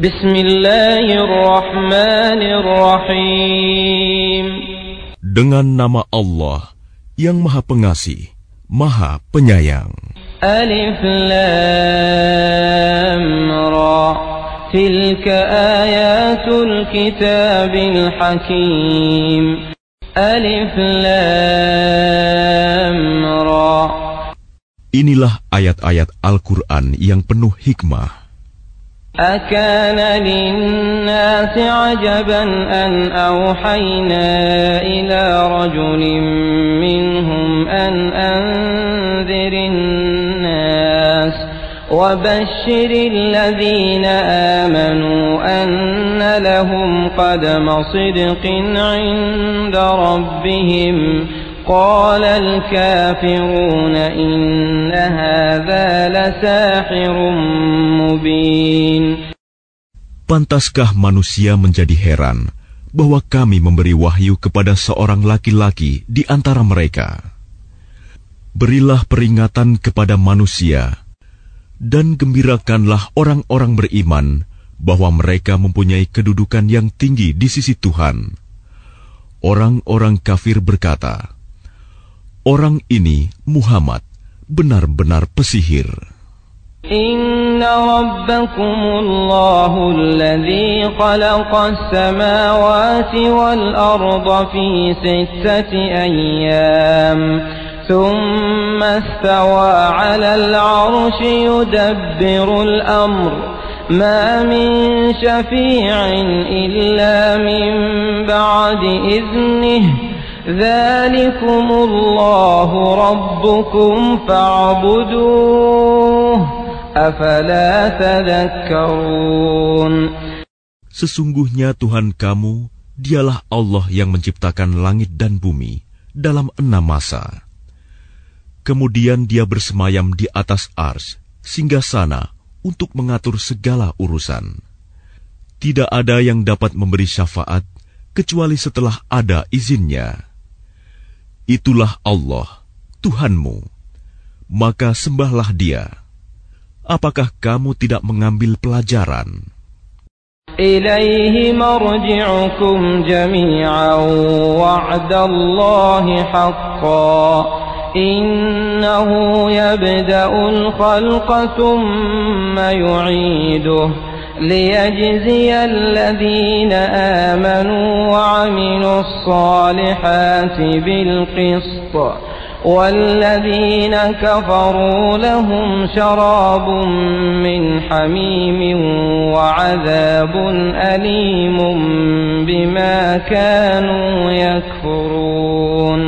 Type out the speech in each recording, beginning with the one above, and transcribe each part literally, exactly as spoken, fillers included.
Bismillahirrahmanirrahim. Dengan nama Allah yang Maha Pengasih, Maha Penyayang. Alif Lam Ra. Tilka ayatul kitabil hakim. Alif Lam Ra. Inilah ayat-ayat Al-Quran yang penuh hikmah. أكان للناس عجبا أن أوحينا إلى رجل منهم أن أنذر الناس وبشر الذين آمنوا أن لهم قدم صدق عند ربهم قال الكافرون إن هذا لساحر مبين. Pantaskah manusia menjadi heran bahwa kami memberi wahyu kepada seorang laki-laki di antara mereka? Berilah peringatan kepada manusia dan gembirakanlah orang-orang beriman bahwa mereka mempunyai kedudukan yang tinggi di sisi Tuhan. Orang-orang kafir berkata, orang ini, Muhammad, benar-benar pesihir. Inna rabbakumullahu alladhi khalaqas samawati wal arda fi sittati ayyam thumma istawa 'alal 'arsyi yudabbirul amr ma min syafi'in illa min ba'di idhnihi ذلكم الله ربكم فاعبدوه أفلا تذكرون. Sesungguhnya Tuhan kamu, dialah Allah yang menciptakan langit dan bumi dalam enam masa. Kemudian dia bersemayam di atas ars, singgasana untuk mengatur segala urusan. Tidak ada yang dapat memberi syafaat kecuali setelah ada izinnya. Itulah Allah, Tuhanmu. Maka sembahlah Dia. Apakah kamu tidak mengambil pelajaran? Ilaihi marji'ukum jami'an wa'dallahi haqqan. Innahu yabda'ul khalqa thumma yu'iduhu. ليجزي الذين آمنوا وعملوا الصالحات بالقسط والذين كفروا لهم شراب من حميم وعذاب أليم بما كانوا يكفرون.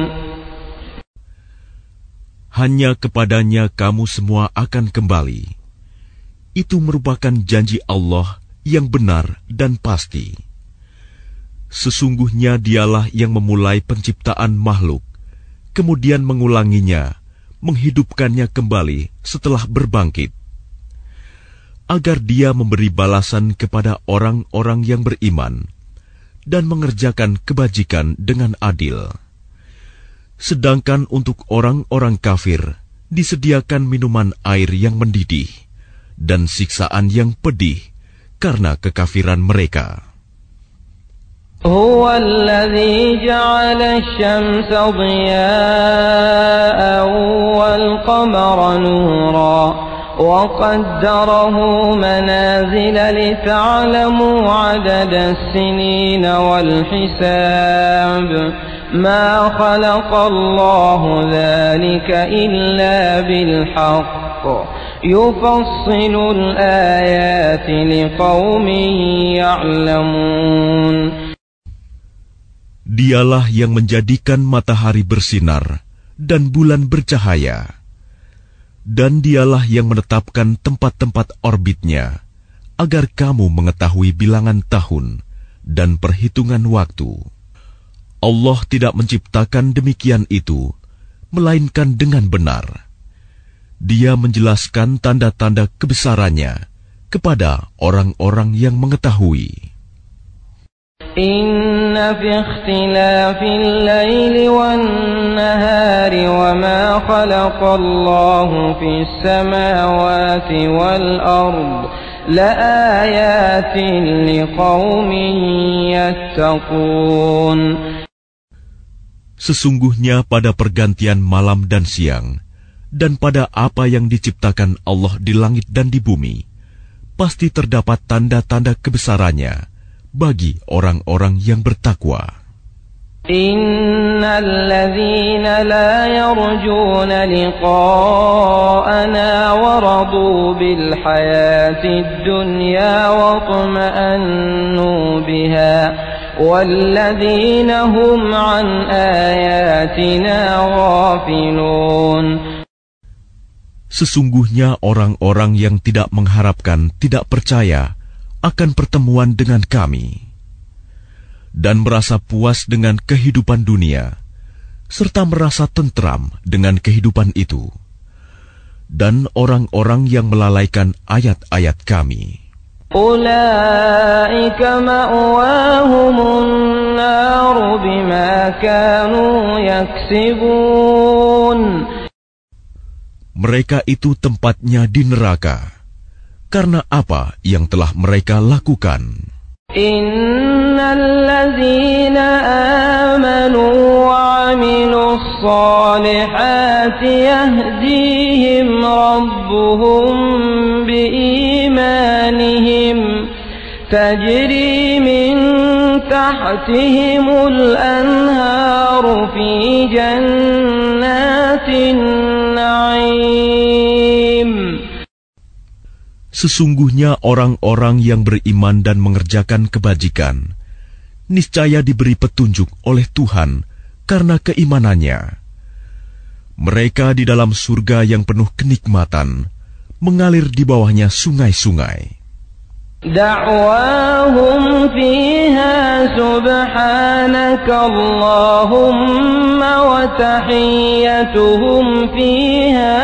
Hanya kepadanya kamu semua akan kembali. Itu merupakan janji Allah yang benar dan pasti. Sesungguhnya Dialah yang memulai penciptaan makhluk, kemudian mengulanginya, menghidupkannya kembali setelah berbangkit, agar Dia memberi balasan kepada orang-orang yang beriman dan mengerjakan kebajikan dengan adil. Sedangkan untuk orang-orang kafir disediakan minuman air yang mendidih dan siksaan yang pedih karena kekafiran mereka. Huwa alladhi ja'ala asy-syamsa dhiya'an wal qamara nuran wa qaddarahu manazila lita'lamu 'adada as-sinina wal hisab. Ma khalaqa Allahu dhalika illa bil haqq. Yufassilul ayati liqaumin ya'lamun. Dialah yang menjadikan matahari bersinar dan bulan bercahaya. Dan Dialah yang menetapkan tempat-tempat orbitnya, agar kamu mengetahui bilangan tahun dan perhitungan waktu. Allah tidak menciptakan demikian itu, melainkan dengan benar. Dia menjelaskan tanda-tanda kebesarannya kepada orang-orang yang mengetahui. Inna fi ikhtilafil laili wan nahari wa ma khalaqallahu fis samawati wal ard لآيات لقوم يتقون. Sesungguhnya pada pergantian malam dan siang, dan pada apa yang diciptakan Allah di langit dan di bumi, pasti terdapat tanda-tanda kebesarannya bagi orang-orang yang bertakwa. Innal ladzina la yarjuna liqa'ana wa radu bil hayatid dunya wa tuma'annu biha والذين هم عن آياتنا غافلون. Sesungguhnya orang-orang yang tidak mengharapkan, tidak percaya akan pertemuan dengan kami dan merasa puas dengan kehidupan dunia serta merasa tentram dengan kehidupan itu, dan orang-orang yang melalaikan ayat-ayat kami. Ulaika ma'wahumun nar bima kanu yaksibun. Mereka itu tempatnya di neraka karena apa yang telah mereka lakukan. Innal ladzina amanu wa 'amilus shalihati yahdihim rabbuhum biimanihim tajri min tahtihimul anharu fi jannatin na'im. Sesungguhnya orang-orang yang beriman dan mengerjakan kebajikan niscaya diberi petunjuk oleh Tuhan karena keimanannya. Mereka di dalam surga yang penuh kenikmatan, mengalir di bawahnya sungai-sungai. Da'wahum fiha subhanaka Allahumma wa tahiyyatuhum fiha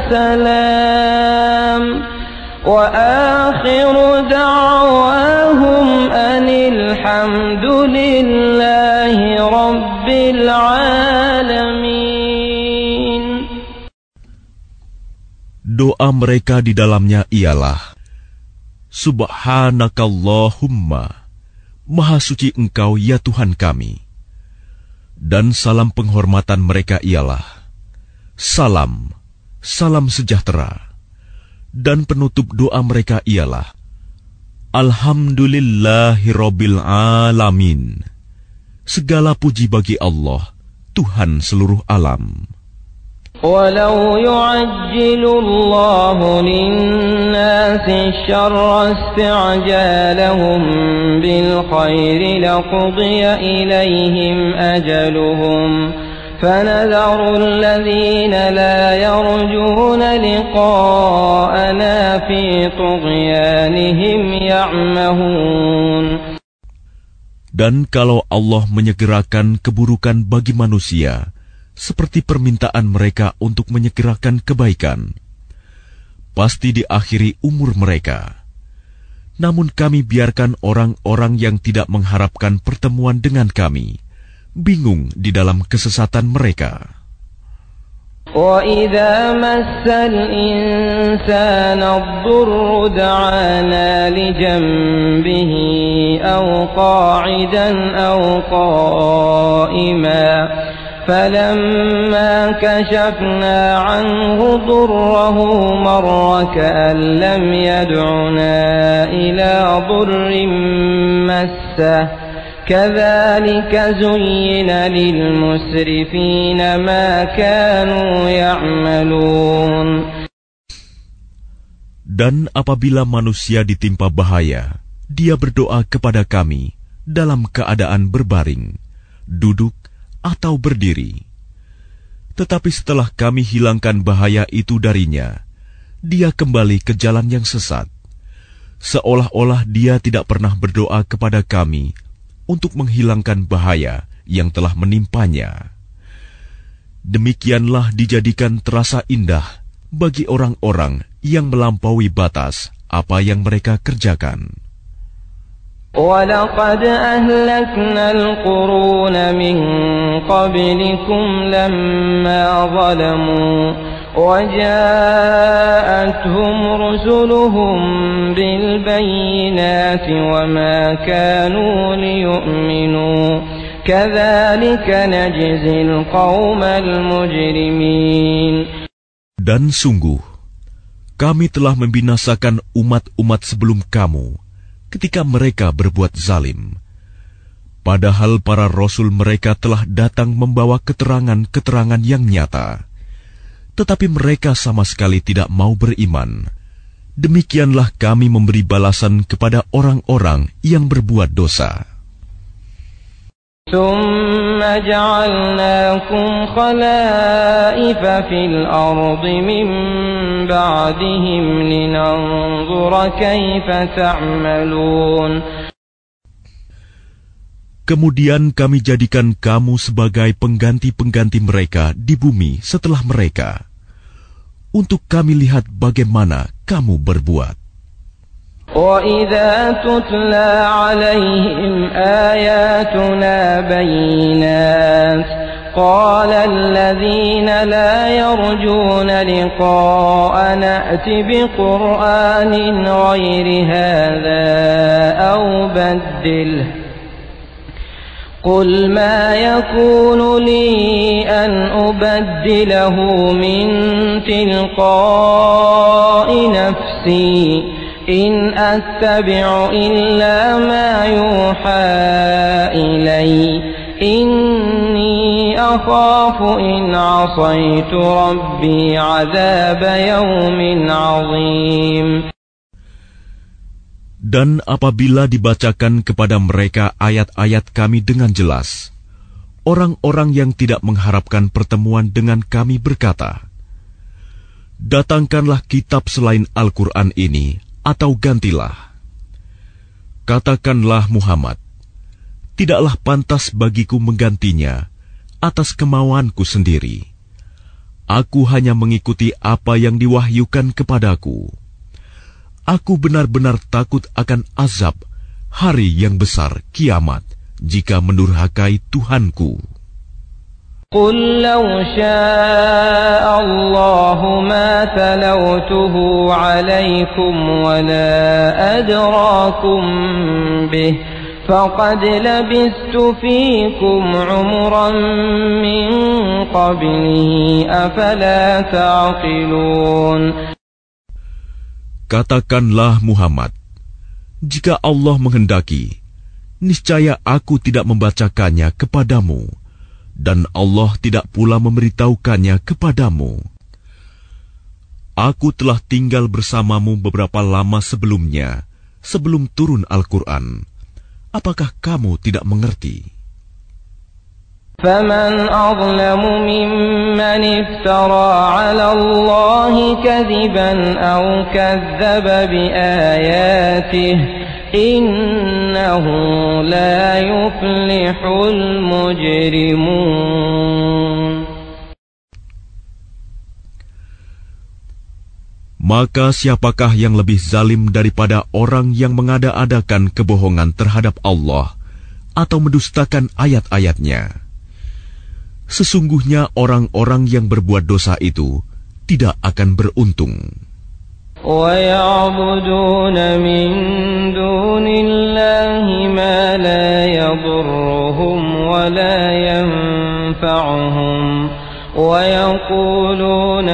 salam wa akhiru da'wahum anil hamdulillahi rabbil alamin. Doa mereka di dalamnya ialah Subhanakallahumma, Maha suci Engkau ya Tuhan kami. Dan salam penghormatan mereka ialah Salam, salam sejahtera. Dan penutup doa mereka ialah Alhamdulillahirabbil alamin. Segala puji bagi Allah, Tuhan seluruh alam. Walau yu'ajjilu Allahu lin-nasi syarra isti'jalahum bil khairi laqudiya ilayhim ajaluhum fanadharu alladhina la yarjuna liqa'ana fi tughyanihim ya'mahun. Dan kalau Allah menyegerakan keburukan bagi manusia seperti permintaan mereka untuk menyegerakan kebaikan, pasti diakhiri umur mereka. Namun kami biarkan orang-orang yang tidak mengharapkan pertemuan dengan kami bingung di dalam kesesatan mereka. وَإِذَا مَسَّ الْإِنسَانَ الضُّرُّ دَعَانَا لِجَنبِهِ أَوْ قَاعِدًا أَوْ قَائِمًا فَلَمَّا كَشَفْنَا عَنْهُ ضُرَّهُ مَرَّ كَأَن لَّمْ يَدْعُنَا إِلَى ضُرٍّ مَّسَّهُ كَذَلِكَ زُيِّنَ لِلْمُسْرِفِينَ مَا كَانُوا يَعْمَلُونَ. Dan apabila manusia ditimpa bahaya, dia berdoa kepada kami dalam keadaan berbaring, duduk, atau berdiri. Tetapi setelah kami hilangkan bahaya itu darinya, dia kembali ke jalan yang sesat, seolah-olah dia tidak pernah berdoa kepada kami untuk menghilangkan bahaya yang telah menimpanya. Demikianlah dijadikan terasa indah bagi orang-orang yang melampaui batas apa yang mereka kerjakan. وَلَقَدْ أَهْلَكْنَا الْقُرُونَ مِنْ قَبْلِكُمْ لَمَّا ظَلَمُوا وجاءتهم رسلهم بالبينات وما كانوا ليؤمنوا كذلك نجزي القوم المجرمين. Dan sungguh, kami telah membinasakan umat-umat sebelum kamu ketika mereka berbuat zalim. Padahal para rasul mereka telah datang membawa keterangan-keterangan yang nyata. Tetapi mereka sama sekali tidak mau beriman. Demikianlah kami memberi balasan kepada orang-orang yang berbuat dosa. ثم جعلناكم خلائف في الأرض من بعدهم لننظر كيف تعملون. Kemudian kami jadikan kamu sebagai pengganti-pengganti mereka di bumi setelah mereka, untuk kami lihat bagaimana kamu berbuat. وَإِذَا تُتْلَى عَلَيْهِمْ آيَاتُنَا بَيِّنَاتٍ قَالَ الَّذِينَ لَا يَرْجُونَ لِقَاءَنَا ائْتِ بِقُرْآنٍ غَيْرِ هَذَا أَوْ بَدِّلْهُ قُلْ مَا يَكُونُ لِي أَنْ أُبَدِّلَهُ مِنْ تِلْقَاءِ نَفْسِي إِنْ أَتَّبِعُ إِلَّا مَا يُوحَى إِلَيَّ إِنِّي أَخَافُ إِنْ عَصَيْتُ رَبِّي عَذَابَ يَوْمٍ عَظِيمٍ. Dan apabila dibacakan kepada mereka ayat-ayat kami dengan jelas, orang-orang yang tidak mengharapkan pertemuan dengan kami berkata, "Datangkanlah kitab selain Al-Quran ini, atau gantilah." Katakanlah Muhammad, tidaklah pantas bagiku menggantinya atas kemauanku sendiri. Aku hanya mengikuti apa yang diwahyukan kepadaku. Aku benar-benar takut akan azab hari yang besar kiamat jika mendurhakai Tuhanku. قُلْ لَوْ شَاءَ اللَّهُ مَا تَلَوْتُهُ عَلَيْكُمْ وَلَا أَدْرَاكُمْ بِهِ فَقَدْ لَبِثْتُ فِيكُمْ عُمُرًا مِّن قَبْلِهِ أَفَلَا تَعْقِلُونَ. Katakanlah Muhammad, jika Allah menghendaki, niscaya aku tidak membacakannya kepadamu, dan Allah tidak pula memberitahukannya kepadamu. Aku telah tinggal bersamamu beberapa lama sebelumnya, sebelum turun Al-Quran. Apakah kamu tidak mengerti? فَمَنْ أَظْلَمُ مِمَّنِ افْتَرَى عَلَى اللَّهِ كَذِبًا أَوْ كَذَّبَ بِآيَاتِهِ إِنَّهُ لَا يُفْلِحُ الْمُجْرِمُونَ. Maka siapakah yang lebih zalim daripada orang yang mengada-adakan kebohongan terhadap Allah atau mendustakan ayat-ayatnya? Sesungguhnya orang-orang yang berbuat dosa itu tidak akan beruntung. وَيَعْبُدُونَ مِن دُونِ اللَّهِ مَا لَا يَضُرُّهُمْ وَلَا يَنفَعُهُمْ وَيَقُولُونَ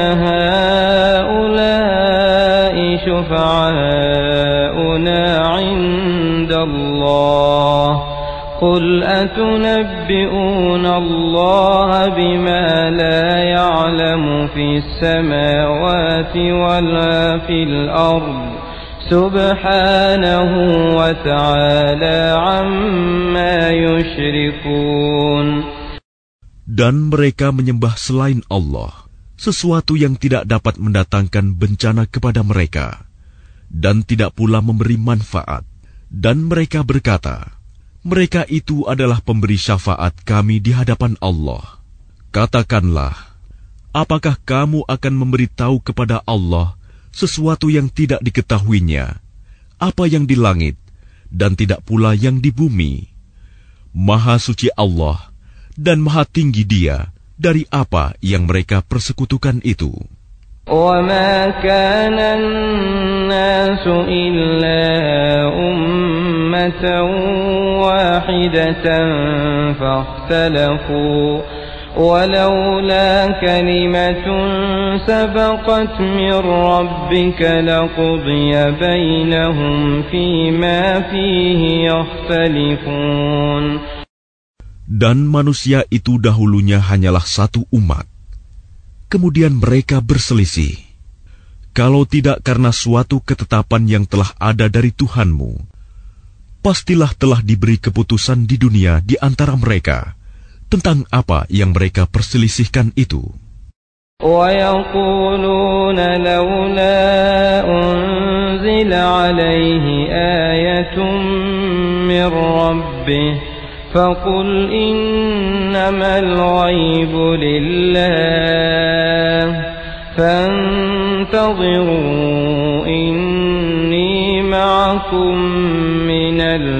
هَؤُلَاءِ شُفَعَاؤُنَا عِندَ اللَّهِ قُلْ أَتُنَبِّئُونَ اللَّهَ بِمَا لَا يَعْلَمُ فِي السَّمَاوَاتِ وَلَا فِي الْأَرْضِ سُبْحَانَهُ وَتَعَالَى عَمَّا يُشْرِكُونَ. Dan mereka menyembah selain Allah sesuatu yang tidak dapat mendatangkan bencana kepada mereka dan tidak pula memberi manfaat. Dan mereka berkata, mereka itu adalah pemberi syafaat kami di hadapan Allah. Katakanlah, apakah kamu akan memberitahu kepada Allah sesuatu yang tidak diketahuinya, apa yang di langit dan tidak pula yang di bumi? Maha suci Allah dan maha tinggi Dia dari apa yang mereka persekutukan itu. وَمَا كَانَ النَّاسُ إِلَّا أُمَّةً وَاحِدَةً فَاخْتَلَفُوا وَلَوْلَا كَلِمَةٌ سَبَقَتْ مِنْ رَبِّكَ لَقُضِيَ بَيْنَهُمْ فِيمَا فِيهِ يَخْتَلِفُونَ. Dan manusia itu dahulunya hanyalah satu umat. Kemudian mereka berselisih. Kalau tidak karena suatu ketetapan yang telah ada dari Tuhanmu, pastilah telah diberi keputusan di dunia di antara mereka tentang apa yang mereka perselisihkan itu. وَيَقُولُونَ لَوْلَا أُنْزِلَ عَلَيْهِ آيَةٌ مِّن رَّبِّهِ فَقُلْ إِنَّمَا الْغَيْبُ لِلَّهِ فَانْتَظِرُوا إِنِّي مَعَكُمْ مِنَ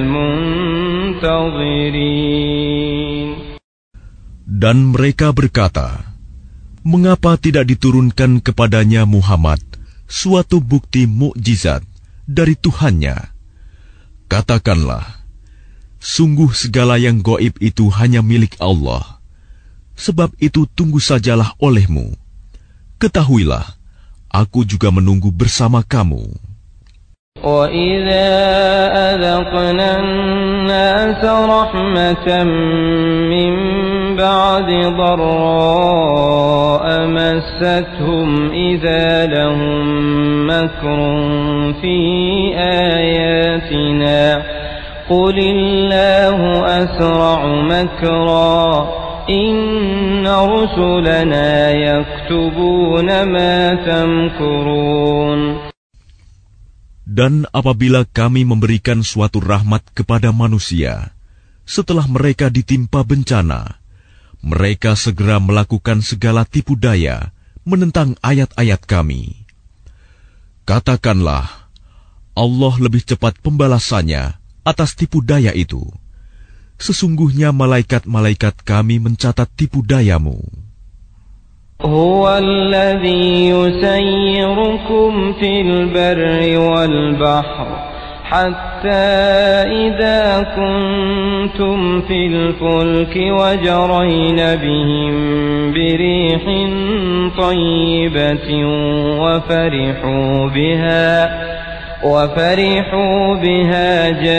الْمُنْتَظِرِينَ. Dan mereka berkata, mengapa tidak diturunkan kepadanya Muhammad suatu bukti mukjizat dari Tuhannya? Katakanlah, sungguh segala yang gaib itu hanya milik Allah. Sebab itu tunggu sajalah olehmu. Ketahuilah, aku juga menunggu bersama kamu. وَإِذَا أَذَقْنَا النَّاسَ رَحْمَةً مِّن بَعْدِ ضَرَّاءَ مَسَّتْهُمْ إِذَا لَهُم مَّكْرٌ فِي آيَاتِنَا قُلِ اللَّهُ أَسْرَعُ مَكْرًا إِنَّ رُسُلَنَا يَكْتُبُونَ مَا تَمْكُرُونَ. Dan apabila kami memberikan suatu rahmat kepada manusia, setelah mereka ditimpa bencana, mereka segera melakukan segala tipu daya menentang ayat-ayat kami. Katakanlah, Allah lebih cepat pembalasannya atas tipu daya itu. Sesungguhnya malaikat-malaikat kami mencatat tipu dayamu. هو الذي يسيركم في البر والبحر حتى إذا كنتم في الفلك وجرين بهم بريح طيبة وفرحوا بها وفرحوا بها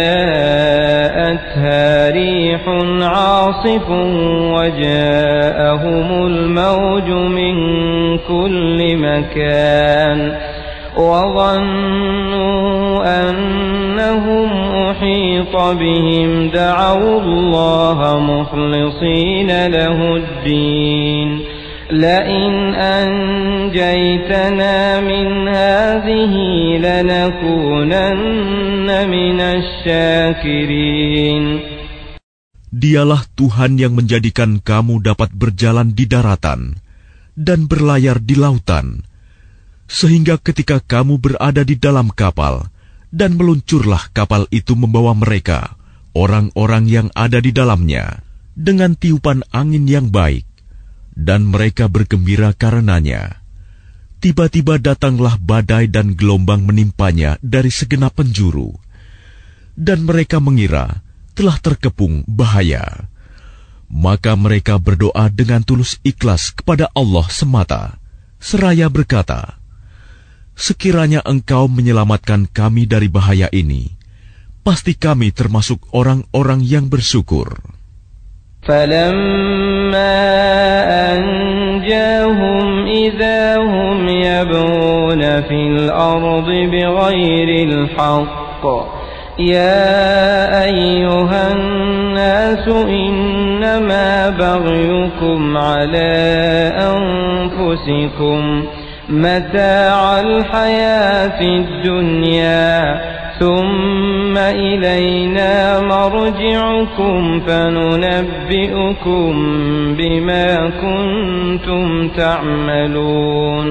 جاءتها ريح عاصف وجاءهم الموج من كل مكان وظنوا أنهم أحيط بهم دعوا الله مخلصين له الدين لئن أنجيتنا من هذه لنكونن من الشاكرين. Dialah Tuhan yang menjadikan kamu dapat berjalan di daratan dan berlayar di lautan, sehingga ketika kamu berada di dalam kapal dan meluncurlah kapal itu membawa mereka, orang-orang yang ada di dalamnya, dengan tiupan angin yang baik, dan mereka bergembira karenanya. Tiba-tiba datanglah badai dan gelombang menimpanya dari segenap penjuru, dan mereka mengira telah terkepung bahaya. Maka mereka berdoa dengan tulus ikhlas kepada Allah semata, seraya berkata, sekiranya Engkau menyelamatkan kami dari bahaya ini, pasti kami termasuk orang-orang yang bersyukur. فَلَمَّا أَنْجَاهُمْ إِذَا هُمْ يَبْغُونَ فِي الْأَرْضِ بِغَيْرِ الْحَقِّ يَا أَيُّهَا النَّاسُ إِنَّمَا بَغْيُكُمْ عَلَى أَنفُسِكُمْ مَتَاعَ الْحَيَاةِ الدُّنْيَا ثُمَّ إِلَيْنَا مَرْجِعُكُمْ فَنُنَبِّئُكُمْ بِمَا كُنْتُمْ تَعْمَلُونَ.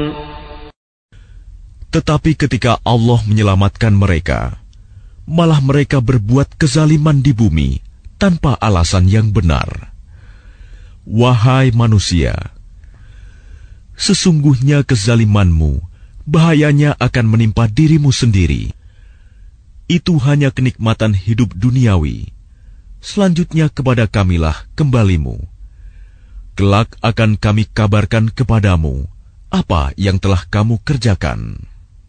Tetapi ketika Allah menyelamatkan mereka, malah mereka berbuat kezaliman di bumi tanpa alasan yang benar. Wahai manusia, Sesungguhnya kezalimanmu, bahayanya akan menimpa dirimu sendiri. Itu hanya kenikmatan hidup duniawi. Selanjutnya kepada Kamilah kembalimu. Kelak akan kami kabarkan kepadamu apa yang telah kamu kerjakan.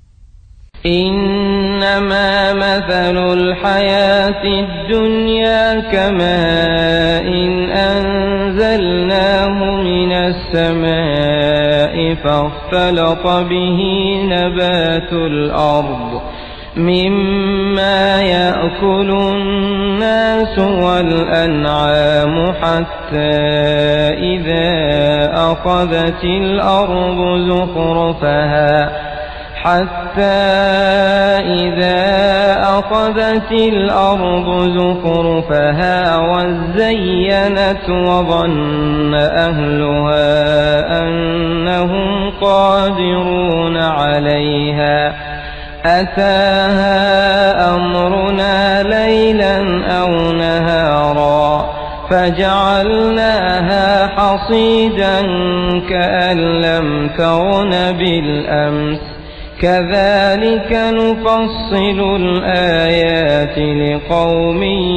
إنما مثل الحياة الدنيا كماء أنزلناه من السماء فاختلط به نبات الأرض مما يأكل الناس والأنعام حتى إذا أخذت الأرض زخرفها حتى إذا أخذت الأرض زخرفها وزينت وظن أهلها أنهم قادرون عليها أتاها أمرنا ليلا أو نهارا فجعلناها حصيدا كأن لم تغن بالأمس كذلك نفصل الآيات لقوم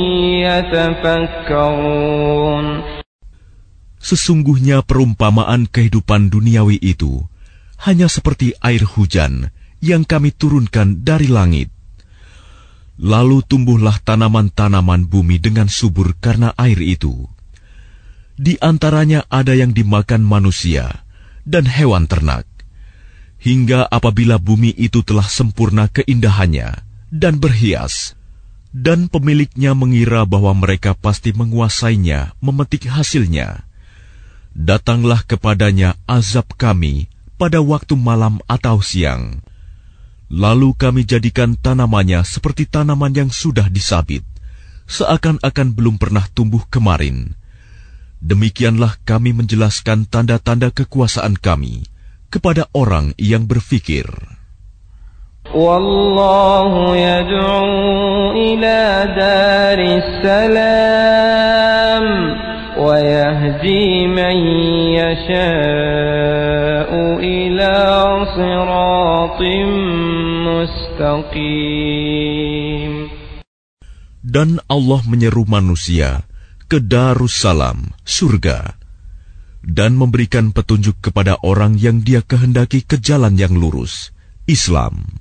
يتفكرون. Sesungguhnya perumpamaan kehidupan duniawi itu hanya seperti air hujan yang kami turunkan dari langit. Lalu tumbuhlah tanaman-tanaman bumi dengan subur karena air itu. Di antaranya ada yang dimakan manusia dan hewan ternak. Hingga apabila bumi itu telah sempurna keindahannya dan berhias, dan pemiliknya mengira bahwa mereka pasti menguasainya, memetik hasilnya, datanglah kepadanya azab kami pada waktu malam atau siang. Lalu kami jadikan tanamannya seperti tanaman yang sudah disabit, seakan-akan belum pernah tumbuh kemarin. Demikianlah kami menjelaskan tanda-tanda kekuasaan kami kepada orang yang berfikir. Wallahu yad'u ila daris salam wa yahdi man yasha'u ila siratim mustaqim. Dan Allah menyeru manusia ke Darussalam, surga, dan memberikan petunjuk kepada orang yang Dia kehendaki ke jalan yang lurus, Islam.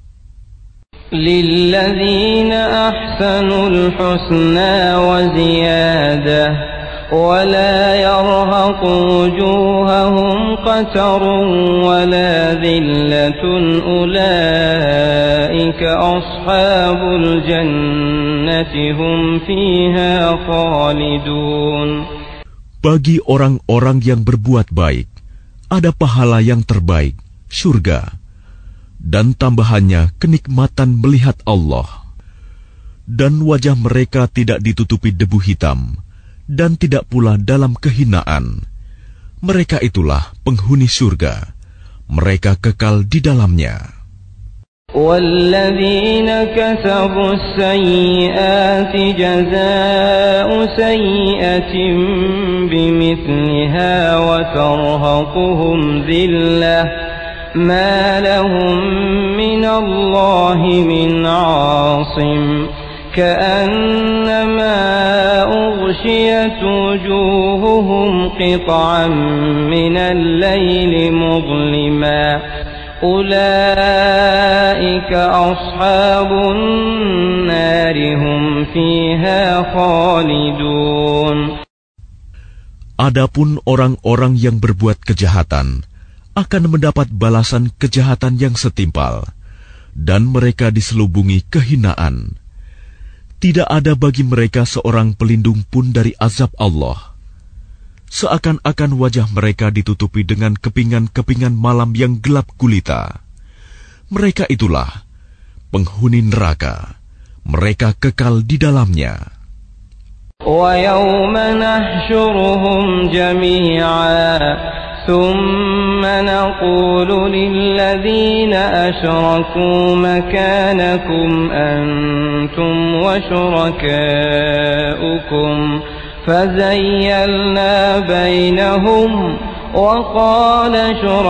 Lilladzina ahsanul husna wa ziyadah wa la yarhaqu wujuhahum qatarun wa la dhillatun ulaika ashabul jannati hum fiha khalidun. Bagi orang-orang yang berbuat baik, ada pahala yang terbaik, surga, dan tambahannya kenikmatan melihat Allah. Dan wajah mereka tidak ditutupi debu hitam, dan tidak pula dalam kehinaan. Mereka itulah penghuni surga, mereka kekal di dalamnya. وَالَّذِينَ كَسَبُوا السَّيِّئَاتِ جَزَاءُ سَيِّئَةٍ بِمِثْلِهَا وَتَرْهَقُهُمْ ذِلَّةٌ مَا لَهُم مِّنَ اللَّهِ مِنْ عَاصِمٍ كَأَنَّمَا أُغْشِيَتْ وُجُوهُهُمْ قِطَعًا مِّنَ اللَّيْلِ مُظْلِمًا أولئك أصحاب النار هم فيها خالدون. Adapun orang-orang yang berbuat kejahatan akan mendapat balasan kejahatan yang setimpal, dan mereka diselubungi kehinaan. Tidak ada bagi mereka seorang pelindung pun dari azab Allah. Seakan-akan wajah mereka ditutupi dengan kepingan-kepingan malam yang gelap gulita. Mereka itulah penghuni neraka. Mereka kekal di dalamnya. وَيَوْمَ نَحْشُرُهُمْ جَمِيعًا ثُمَّ نَقُولُ لِلَّذِينَ أَشْرَكُوا مَكَانَكُمْ أَنْتُمْ وَشُرَكَاؤُكُمْ فَزَيَّلْنَا بَيْنَهُمْ وقال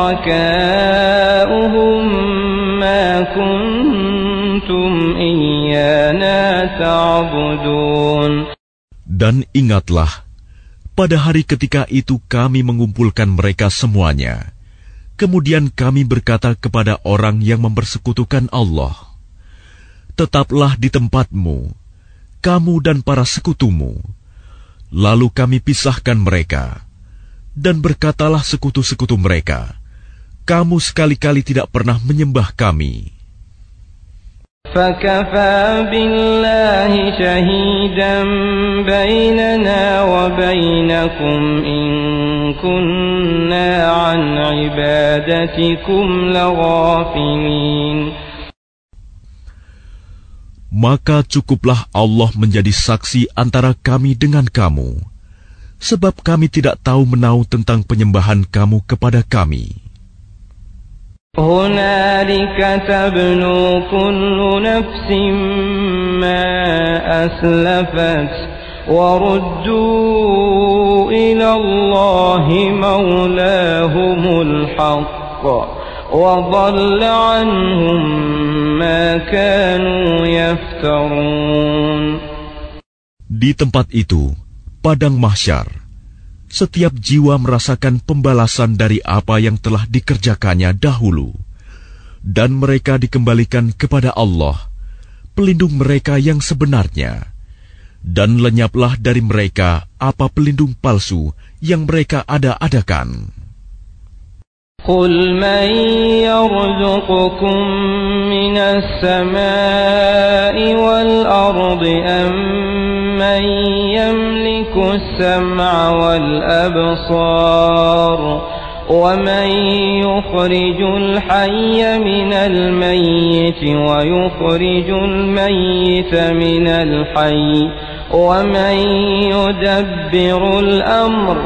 شركاؤهم ما كنتم إيانا تعبدون. Dan ingatlah, pada hari ketika itu kami mengumpulkan mereka semuanya. Kemudian kami berkata kepada orang yang mempersekutukan Allah, tetaplah di tempatmu, kamu dan para sekutumu. Lalu kami pisahkan mereka. Dan berkatalah sekutu-sekutu mereka, kamu sekali-kali tidak pernah menyembah kami. فَكَفَى بِاللَّهِ شَهِيدًا بَيْنَنَا وَبَيْنَكُمْ إِن كُنَّا عَنْ عِبَادَتِكُمْ لَغَافِلِينَ. Maka cukuplah Allah menjadi saksi antara kami dengan kamu, sebab kami tidak tahu menau tentang penyembahan kamu kepada kami. هُنَالِكَ تَبْلُو كُلُّ نَفْسٍ مَا أَسْلَفَتْ وَرُدُّوا إِلَى اللَّهِ مَوْلَاهُمُ الْحَقِّ وَضَلَّ عَنْهُمْ مَا كَانُوا يَفْتَرُونَ. Di tempat itu, padang mahsyar, setiap jiwa merasakan pembalasan dari apa yang telah dikerjakannya dahulu, dan mereka dikembalikan kepada Allah, pelindung mereka yang sebenarnya, dan lenyaplah dari mereka apa pelindung palsu yang mereka ada-adakan. قُلْ مَنْ يَرْزُقُكُمْ مِنَ السَّمَاءِ وَالْأَرْضِ أَمَّنْ يَمْلِكُ السَّمْعَ وَالْأَبْصَارَ وَمَنْ يُخْرِجُ الْحَيَّ مِنَ الْمَيِّتِ وَيُخْرِجُ الْمَيِّتَ مِنَ الْحَيِّ وَمَنْ يُدَبِّرُ الْأَمْرَ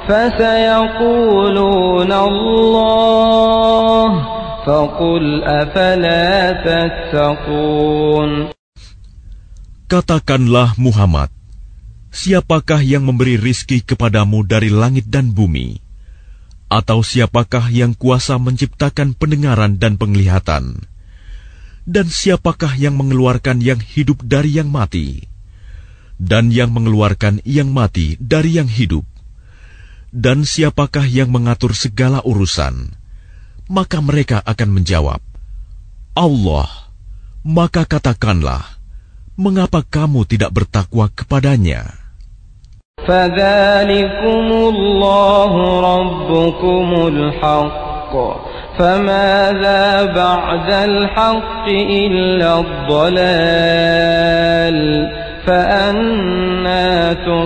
فَسَيَقُولُونَ اللَّهُ فَقُلْ أَفَلَا تَتَّقُونَ. Katakanlah Muhammad, siapakah yang memberi rizki kepadamu dari langit dan bumi? Atau siapakah yang kuasa menciptakan pendengaran dan penglihatan? Dan siapakah yang mengeluarkan yang hidup dari yang mati? Dan yang mengeluarkan yang mati dari yang hidup? Dan siapakah yang mengatur segala urusan? Maka mereka akan menjawab, Allah. Maka katakanlah, mengapa kamu tidak bertakwa kepadanya? فَذَلِكُمُ اللَّهُ رَبُّكُمُ الْحَقُّ فَمَاذَا بَعْدَ الْحَقِّ إِلَّا الضَّلَالُ فَأَنَّى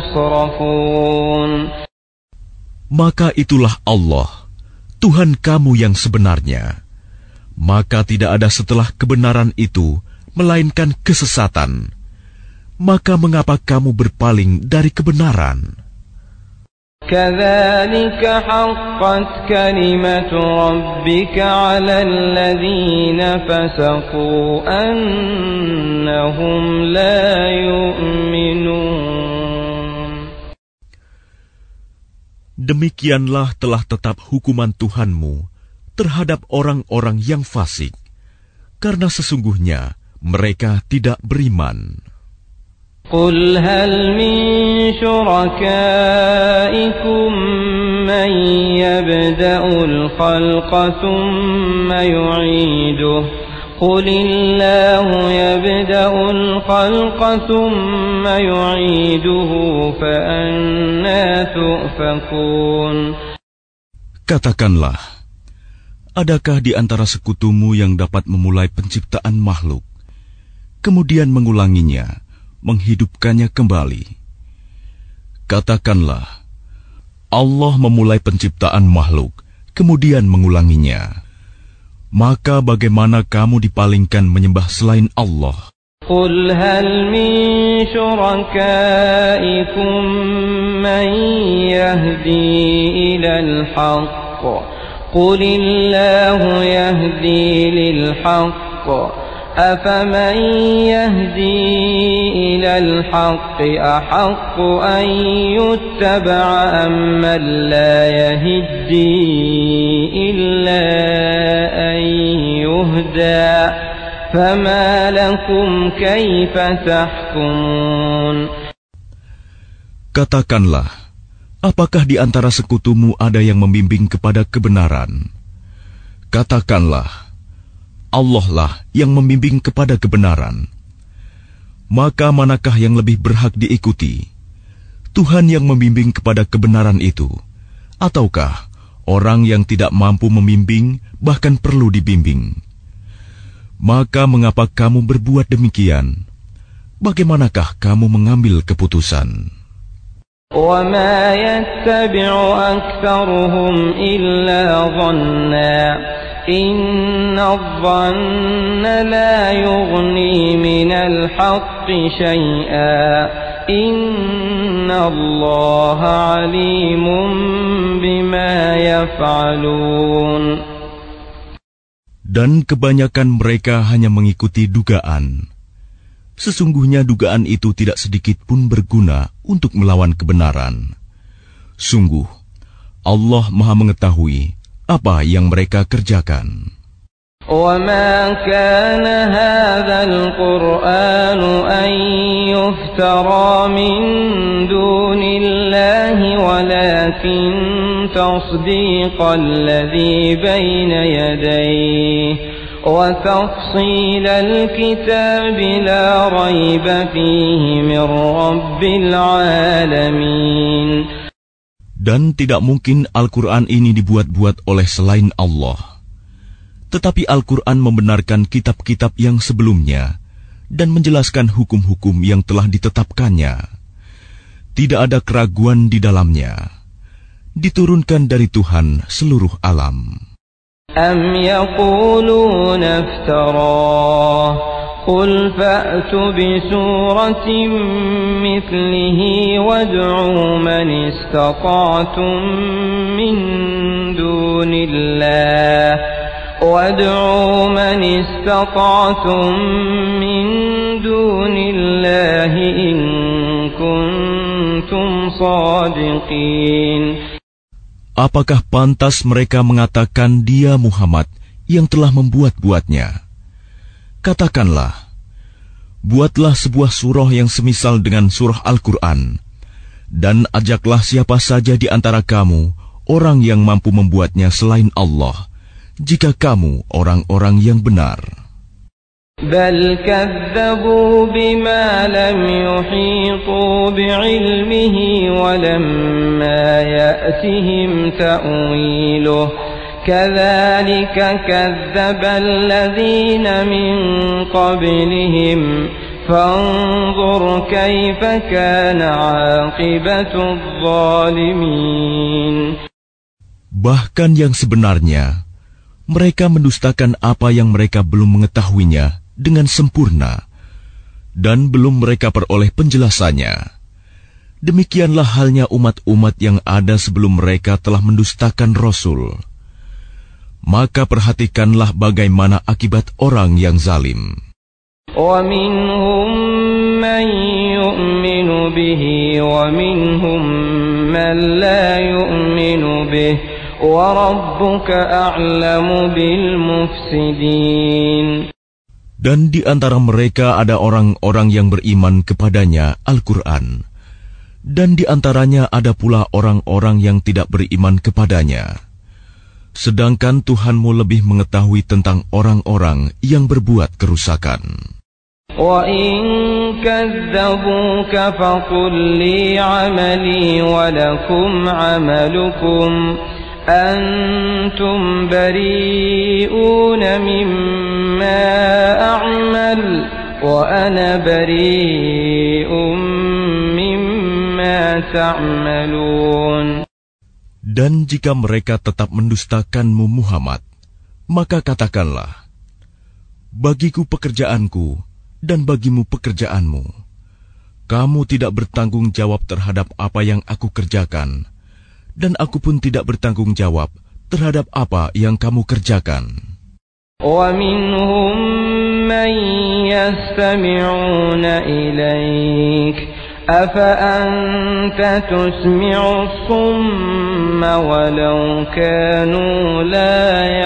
تُصْرَفُونَ. Maka itulah Allah, Tuhan kamu yang sebenarnya. Maka tidak ada setelah kebenaran itu, melainkan kesesatan. Maka mengapa kamu berpaling dari kebenaran? كَذَلِكَ حَقَّتْ كَلِمَةُ رَبِّكَ عَلَى الَّذِينَ فَسَقُوا أَنَّهُمْ لَا يُؤْمِنُونَ. Demikianlah telah tetap hukuman Tuhanmu terhadap orang-orang yang fasik, karena sesungguhnya mereka tidak beriman. قُلْ هَلْ مِنْ شُرَكَائِكُمْ مَنْ يَبْدَأُ الْخَلْقَ ثُمَّ يُعِيدُهُ قُلِ اللَّهُ يَبْدَأُ الْخَلْقَ ثُمَّ يُعِيدُهُ فَأَنَّى تُؤْفَكُونَ. Katakanlah, adakah di antara sekutumu yang dapat memulai penciptaan makhluk, kemudian mengulanginya, menghidupkannya kembali? Katakanlah, Allah memulai penciptaan makhluk, kemudian mengulanginya. Maka bagaimana kamu dipalingkan menyembah selain Allah? قُلْ هَلْ مِنْ شُرَكَائِكُمْ مَنْ يَهْدِي إِلَى الْحَقِّ قُلِ اللَّهُ يَهْدِي لِلْحَقِّ أفمن يهدي إلى الحق أحق أن يتبع أمن لا يهدي إلا أن يهدى فما لكم كيف تحكمون. Katakanlah, apakah di antara sekutumu ada yang membimbing kepada kebenaran? Katakanlah, Allah lah yang membimbing kepada kebenaran. Maka manakah yang lebih berhak diikuti? Tuhan yang membimbing kepada kebenaran itu, ataukah orang yang tidak mampu membimbing bahkan perlu dibimbing? Maka mengapa kamu berbuat demikian? Bagaimanakah kamu mengambil keputusan? وَمَا يَتَّبِعُ أَكْثَرُهُمْ إِلَّا ظَنًّا إِنَّ الظَّنَّ لَا يُغْنِي مِنَ الْحَقِّ شَيْئًا إِنَّ اللَّهَ عَلِيمٌ بِمَا يَفْعَلُونَ. Dan kebanyakan mereka hanya mengikuti dugaan. Sesungguhnya dugaan itu tidak sedikit pun berguna untuk melawan kebenaran. Sungguh, Allah Maha mengetahui apa yang mereka kerjakan. وَمَا كَانَ هَذَا الْقُرْآنُ أَن يُفْتَرَى مِن دُونِ اللَّهِ وَلَكِن تَصْدِيقَ الَّذِي بَيْنَ يَدَيْهِ وَتَفْصِيلَ الْكِتَابِ لَا رَيْبَ فِيهِ مِنْ رَبِّ الْعَالَمِينَ. Dan tidak mungkin Al-Quran ini dibuat-buat oleh selain Allah. Tetapi Al-Quran membenarkan kitab-kitab yang sebelumnya dan menjelaskan hukum-hukum yang telah ditetapkannya. Tidak ada keraguan di dalamnya. Diturunkan dari Tuhan seluruh alam. أَمْ يَقُولُونَ افْتَرَاهُ قُلْ فَأْتُوا بِسُورَةٍ مِثْلِهِ وَادْعُوا مَنِ اسْتَطَعْتُم مِّن دُونِ اللَّهِ وَادْعُوا مَنِ اسْتَطَعْتُم مِّن دُونِ اللَّهِ إِن كُنتُمْ صَادِقِينَ. Apakah pantas mereka mengatakan dia Muhammad yang telah membuat-buatnya? Katakanlah, buatlah sebuah surah yang semisal dengan surah Al-Quran, dan ajaklah siapa saja di antara kamu, orang yang mampu membuatnya selain Allah, jika kamu orang-orang yang benar. بل كذبوا بما لم يحيطوا بعلمه ولما يأتهم تأويله كذلك كذب الذين من قبلهم فانظر كيف كان عاقبة الظالمين. Bahkan yang sebenarnya, mereka mendustakan apa yang mereka belum mengetahuinya dengan sempurna, dan belum mereka peroleh penjelasannya. Demikianlah halnya umat-umat yang ada sebelum mereka telah mendustakan Rasul. Maka perhatikanlah bagaimana akibat orang yang zalim. وَمِنْهُمْ مَنْ يُؤْمِنُ بِهِ وَمِنْهُمْ مَنْ لَا يُؤْمِنُ بِهِ وَرَبُّكَ أَعْلَمُ بِالْمُفْسِدِينَ. Dan di antara mereka ada orang-orang yang beriman kepadanya Al-Quran, dan di antaranya ada pula orang-orang yang tidak beriman kepadanya. Sedangkan Tuhanmu lebih mengetahui tentang orang-orang yang berbuat kerusakan. وَإِن كَذَّبُوكَ فَقُل لِّي عَمَلِي وَلَكُمْ عَمَلُكُمْ أَنْتُمْ بَرِيئُونَ مِمَّا أَعْمَلُ وَأَنَا بَرِيءٌ مِّمَّا تَعْمَلُونَ. Dan jika mereka tetap mendustakanmu Muhammad, maka katakanlah, bagiku pekerjaanku dan bagimu pekerjaanmu. Kamu tidak bertanggung jawab terhadap apa yang aku kerjakan, dan aku pun tidak bertanggung jawab terhadap apa yang kamu kerjakan. وَمِنْهُمْ مَّن يَسْتَمِعُونَ إِلَيْكَ أَفَأَنتَ تُسْمِعُ الصُّمَّ وَلَوْ كَانُوا لَا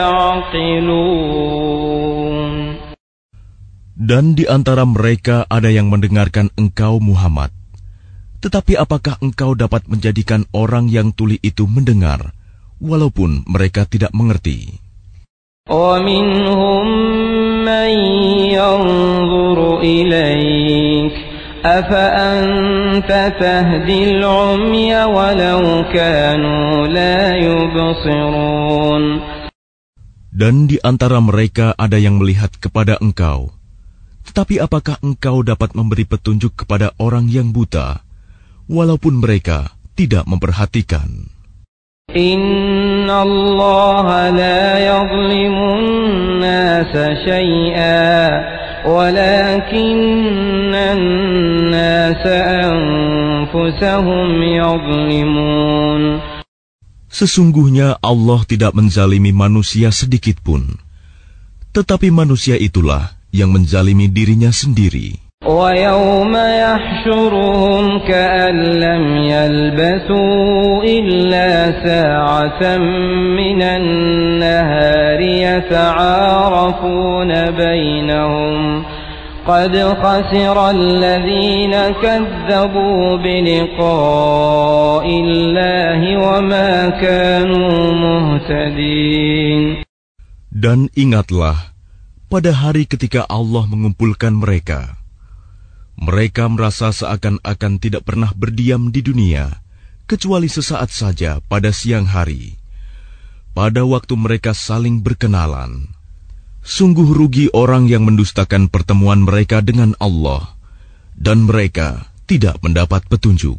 يَعْقِلُونَ. Dan di antara mereka ada yang mendengarkan engkau Muhammad. Tetapi apakah engkau dapat menjadikan orang yang tuli itu mendengar, walaupun mereka tidak mengerti? وَمِنْهُمْ مَنْ يَنْظُرُ إِلَيْكَ أَفَأَنْتَ تَهْدِي الْعُمْيَ وَلَوْ كَانُوا لَا يُبْصِرُونَ. Dan di antara mereka ada yang melihat kepada engkau. Tetapi apakah engkau dapat memberi petunjuk kepada orang yang buta, walaupun mereka tidak memperhatikan? Inna Allah la yadhlimun nasa syai'an walakinna an-nasa anfusahum yadhlimun. Sesungguhnya Allah tidak menzalimi manusia sedikit pun, tetapi manusia itulah yang menzalimi dirinya sendiri. وَيَوْمَ يَحْشُرُهُمْ كَأَن لَّمْ يَلْبَثُوا إِلَّا سَاعَةً مِّنَ النَّهَارِ يَتَعَارَفُونَ بَيْنَهُمْ قَدْ خَسِرَ الَّذِينَ كَذَّبُوا بِلِقَاءِ اللَّهِ وَمَا كَانُوا مُهْتَدِينَ. Dan ingatlah pada hari ketika Allah mengumpulkan mereka. Mereka merasa seakan-akan tidak pernah berdiam di dunia, kecuali sesaat saja pada siang hari. Pada waktu mereka saling berkenalan. Sungguh rugi orang yang mendustakan pertemuan mereka dengan Allah, dan mereka tidak mendapat petunjuk.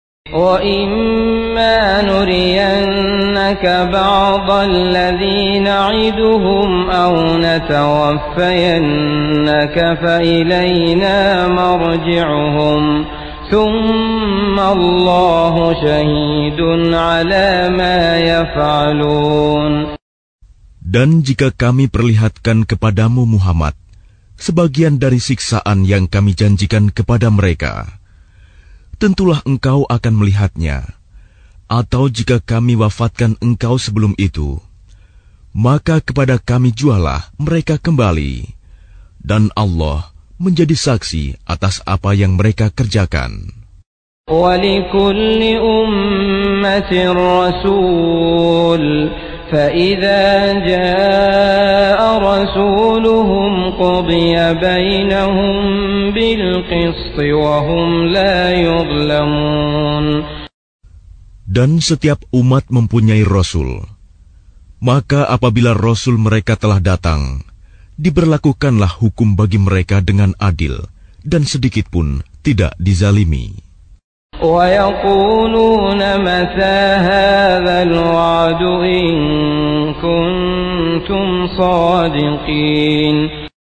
وَإِمَّا نُرِيَنَّكَ بَعْضَ الَّذِي نَعِدُهُمْ أَوْ نَتَوَفَّيَنَّكَ فَإِلَيْنَا مَرْجِعُهُمْ ثُمَّ اللَّهُ شَهِيدٌ عَلَى مَا يَفْعَلُونَ. Dan jika kami perlihatkan kepadamu Muhammad sebagian dari siksaan yang kami janjikan kepada mereka, tentulah engkau akan melihatnya. Atau jika kami wafatkan engkau sebelum itu, maka kepada kami jualah mereka kembali. Dan Allah menjadi saksi atas apa yang mereka kerjakan. وَلِكُلِّ أُمَّةٍ رَسُولٌ فَإِذَا جَاءَ رَسُولُهُمْ قُضِيَ بَيْنَهُمْ بِالْقِسْطِ وَهُمْ لَا يُظْلَمُونَ. Dan setiap umat mempunyai Rasul. Maka apabila Rasul mereka telah datang, diberlakukanlah hukum bagi mereka dengan adil, dan sedikit pun tidak dizalimi. وَيَقُولُونَ مَتَى هَذَا الْوَعْدُ إِن كُنتُمْ صَادِقِينَ.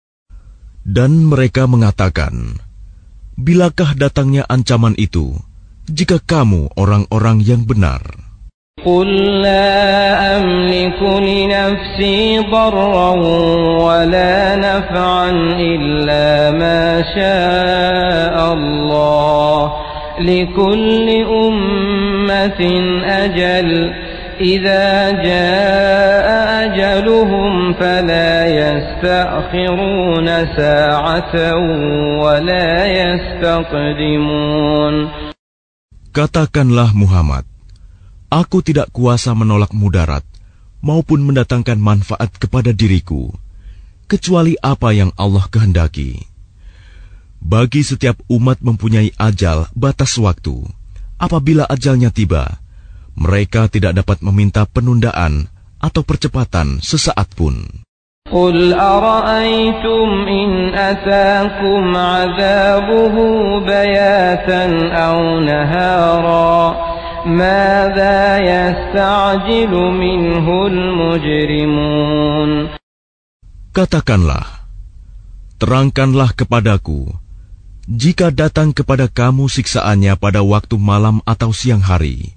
Dan mereka mengatakan, bilakah datangnya ancaman itu, jika kamu orang-orang yang benar? قُلْ لَا أَمْلِكُ لِنَفْسِي ضَرًّا وَلَا نَفْعًا إِلَّا مَا شَاءَ اللَّهُ لِكُلِّ أُمَّةٍ أَجَلٌ إِذَا جَاءَ أَجَلُهُمْ فَلَا يَسْتَأْخِرُونَ سَاعَةً وَلَا يَسْتَقْدِمُونَ. Katakanlah Muhammad, aku tidak kuasa menolak mudarat maupun mendatangkan manfaat kepada diriku, kecuali apa yang Allah kehendaki. Bagi setiap umat mempunyai ajal batas waktu. Apabila ajalnya tiba, mereka tidak dapat meminta penundaan atau percepatan sesaat pun. قُلْ أَرَأَيْتُمْ إِنْ أَتَاكُمْ عَذَابُهُ بَيَاتًا أَوْ نَهَارًا مَاذَا يَسْتَعْجِلُ مِنْهُ الْمُجْرِمُونَ. Katakanlah, terangkanlah kepadaku, jika datang kepada kamu siksaannya pada waktu malam atau siang hari,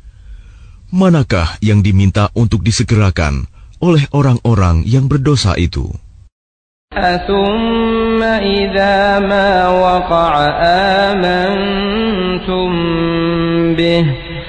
manakah yang diminta untuk disegerakan oleh orang-orang yang berdosa itu? ثم إذا ما وقع آمنتم به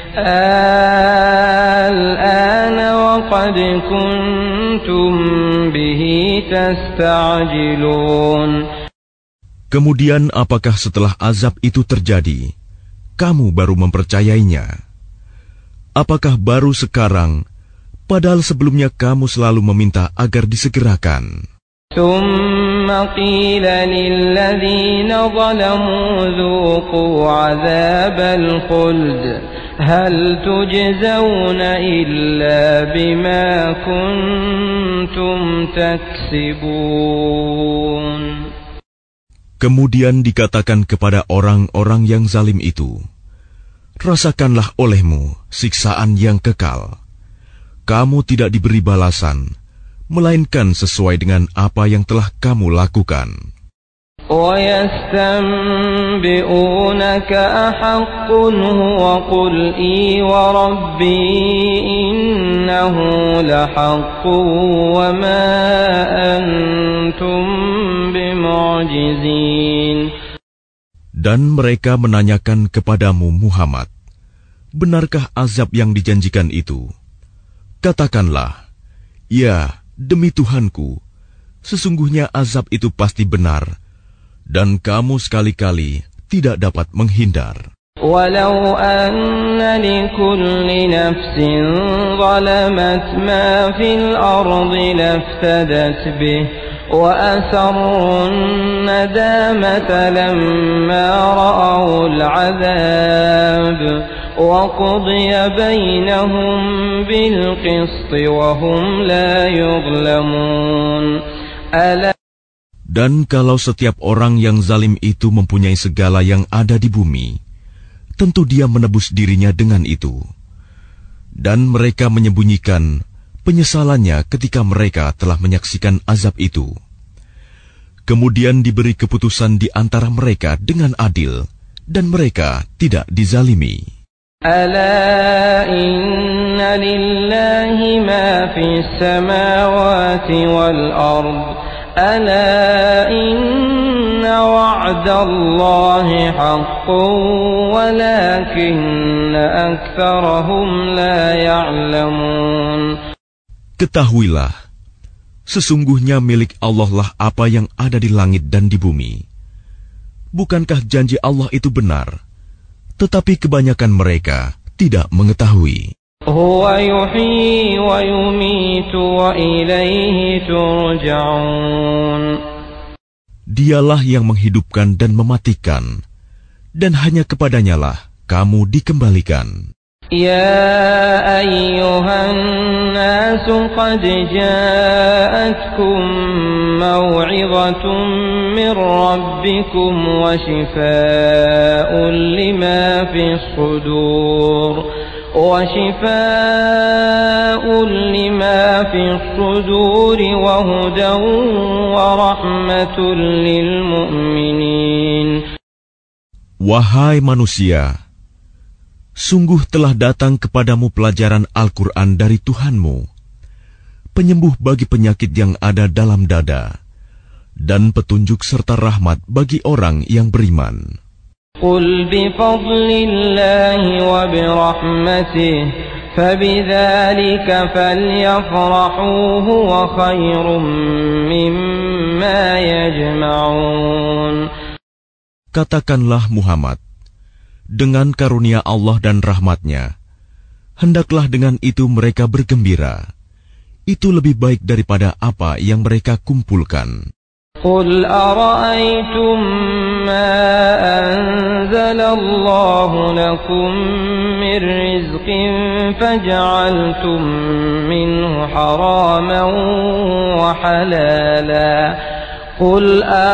الآن وقد كنتم به تستعجلون. Kemudian apakah setelah azab itu terjadi, kamu baru mempercayainya? Apakah baru sekarang, padahal sebelumnya kamu selalu meminta agar disegerakan? ثم قيل للذين ظلموا ذوقوا عذاب الخلد هل تجزون إلا بما كنتم تكسبون. Kemudian dikatakan kepada orang-orang yang zalim itu, rasakanlah olehmu siksaan yang kekal. Kamu tidak diberi balasan, melainkan sesuai dengan apa yang telah kamu lakukan. وَيَسْتَنْبِئُونَكَ أَحَقٌّ هُوَ قُلْ إِي وَرَبِّي إِنَّهُ لَحَقٌّ وَمَا أَنْتُمْ بِمُعْجِزِينَ. Dan mereka menanyakan kepadamu Muhammad, benarkah azab yang dijanjikan itu? Katakanlah, ya, demi Tuhanku, sesungguhnya azab itu pasti benar, dan kamu sekali-kali tidak dapat menghindar. Walau anna likulli nafsin zalamat ma fil ardi laftadat bih wa asarrun nadamata lamma ra'awul azab wa qudiya bainahum bil qisti wa hum la yuzlamun. Dan kalau setiap orang yang zalim itu mempunyai segala yang ada di bumi, tentu dia menebus dirinya dengan itu. Dan mereka menyembunyikan penyesalannya ketika mereka telah menyaksikan azab itu. Kemudian diberi keputusan di antara mereka dengan adil, dan mereka tidak dizalimi. Ala inna lillahi ma fis samawati wal ard. Ala inna wa'dallahi haqqun walakinna aktsarahum la ya'lamun. Ketahuilah, sesungguhnya milik Allah lah apa yang ada di langit dan di bumi. Bukankah janji Allah itu benar? Tetapi kebanyakan mereka tidak mengetahui. Huwa yuhyi wa yumitu wa ilaihi turja'un. Dialah yang menghidupkan dan mematikan, dan hanya kepadanyalah kamu dikembalikan. Ya ayyuhan nasu qad ja'atkum maw'izatun min rabbikum wa shifaa'un lima fis sudur وشفاء لما في الصدور وهدى ورحمة للمؤمنين. Wahai manusia, sungguh telah datang kepadamu pelajaran Al-Quran dari Tuhanmu, penyembuh bagi penyakit yang ada dalam dada, dan petunjuk serta rahmat bagi orang yang beriman. قل بفضل الله وبرحمته فبذلك فليفرحوا هو خير مما يجمعون. Katakanlah Muhammad, dengan karunia Allah dan rahmatnya, hendaklah dengan itu mereka bergembira. Itu lebih baik daripada apa yang mereka kumpulkan. قل أرأيتم ما أنزل الله لكم من رزق فجعلتم منه حراما وحلالا قل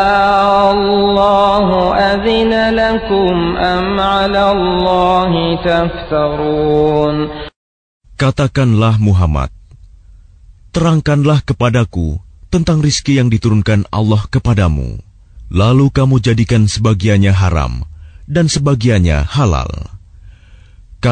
الله أذن لكم أم على الله تفترون. Katakanlah Muhammad, terangkanlah kepadaku tentang rizki yang diturunkan Allah kepadamu, lalu kamu jadikan sebagiannya haram dan sebagiannya halal.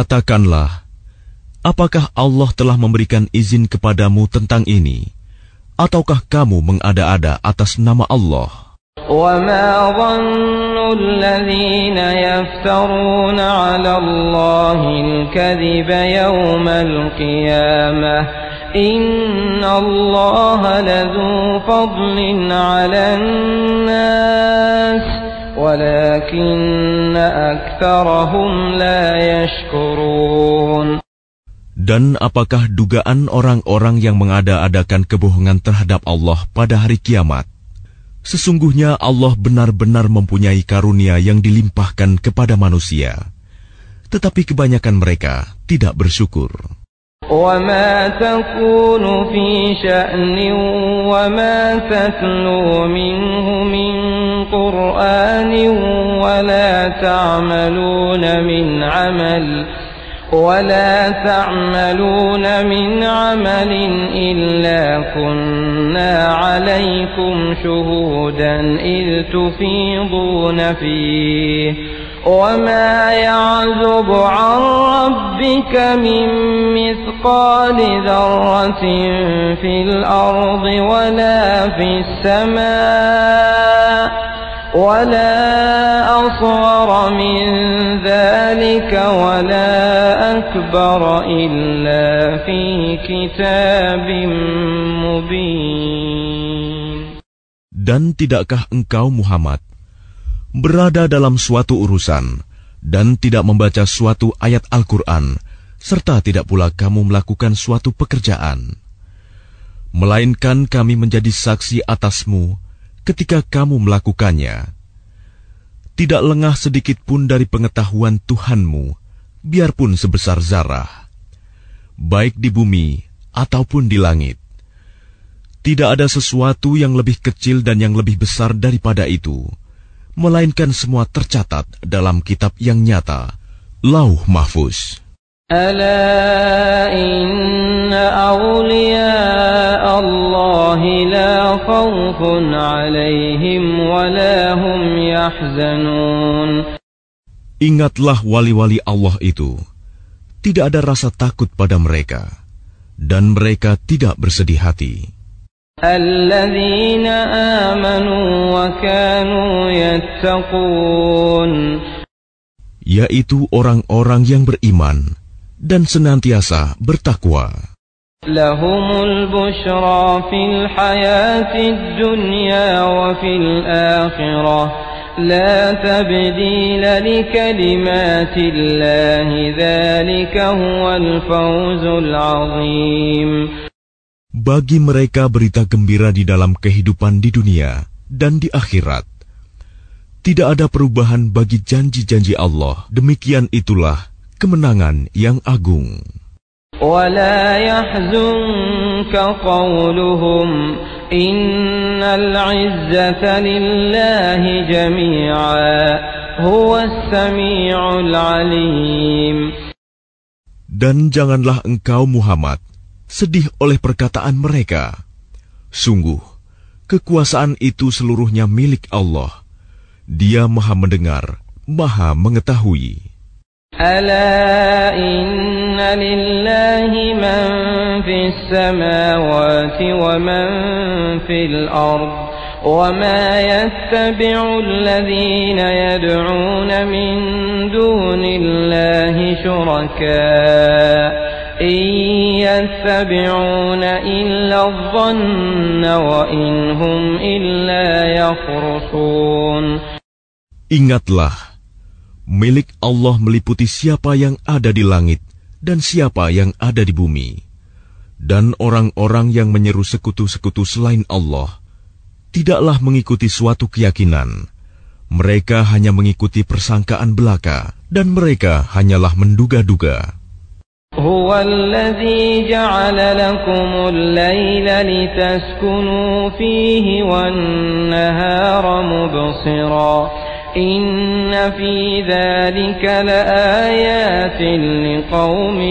Katakanlah, apakah Allah telah memberikan izin kepadamu tentang ini, Ataukah kamu mengada-ada atas nama Allah? وَمَا ظَنُّ الَّذِينَ يَفْتَرُونَ عَلَى اللَّهِ الْكَذِبَ يَوْمَ الْقِيَامَةِ إِنَّ اللَّهَ لَذُو فَضْلٍ عَلَى النَّاسِ وَلَكِنَّ أَكْثَرَهُمْ لَا يَشْكُرُونَ. Dan apakah dugaan orang-orang yang mengada-adakan kebohongan terhadap Allah pada hari kiamat? Sesungguhnya Allah benar-benar mempunyai karunia yang dilimpahkan kepada manusia, tetapi kebanyakan mereka tidak bersyukur. وَمَا تَكُونُ فِي شَأْنٍ وَمَا تَتْلُو مِنْهُ مِنْ قُرْآنٍ وَلَا تَعْمَلُونَ مِنْ عَمَلٍ ولا تعملون من عمل إلا كنا عليكم شهودا إذ تفيضون فيه وما يعزب عن ربك من مثقال ذرة في الأرض ولا في السماء ولا أصغر من ذلك ولا أكبر إلا في كتاب مبين. Dan tidakkah engkau Muhammad berada dalam suatu urusan dan tidak membaca suatu ayat Al-Quran, serta tidak pula kamu melakukan suatu pekerjaan, melainkan kami menjadi saksi atasmu ketika kamu melakukannya. Tidak lengah sedikit pun dari pengetahuan Tuhanmu, biarpun sebesar zarah, baik di bumi ataupun di langit. Tidak ada sesuatu yang lebih kecil dan yang lebih besar daripada itu, melainkan semua tercatat dalam kitab yang nyata, Lauh Mahfuz. ألا إن أولياء الله لا خوف عليهم ولا هم يحزنون. Ingatlah wali-wali Allah itu, tidak ada rasa takut pada mereka, dan mereka tidak bersedih hati. الذين آمنوا وكانوا يتقون. Yaitu orang-orang yang beriman dan senantiasa bertakwa. Lahumul bushra fil hayatid dunya wa fil akhirah la tabdila li kalimatillahi dzalika huwal fawzul azim. Bagi mereka berita gembira di dalam kehidupan di dunia dan di akhirat. Tidak ada perubahan bagi janji-janji Allah. Demikian itulah kemenangan yang agung. وَلَا يَحْزُنكَ قَوْلُهُمْ إِنَّ الْعِزَّةَ لِلَّهِ جَمِيعًا هُوَ السَّمِيعُ الْعَلِيمُ. Dan janganlah engkau Muhammad sedih oleh perkataan mereka. Sungguh, kekuasaan itu seluruhnya milik Allah. Dia Maha mendengar, Maha mengetahui. ألا إن لله من في السماوات ومن في الأرض وما يتبع الذين يدعون من دون الله شركاء إن يتبعون إلا الظن وإن هم إلا يخرصون. Ingatlah, milik Allah meliputi siapa yang ada di langit dan siapa yang ada di bumi. Dan orang-orang yang menyeru sekutu-sekutu selain Allah tidaklah mengikuti suatu keyakinan. Mereka hanya mengikuti persangkaan belaka, dan mereka hanyalah menduga-duga. هو الذي جعل لكم الليل لتسكنوا فيه والنهار مبصرا إن في ذلك لآيات لقوم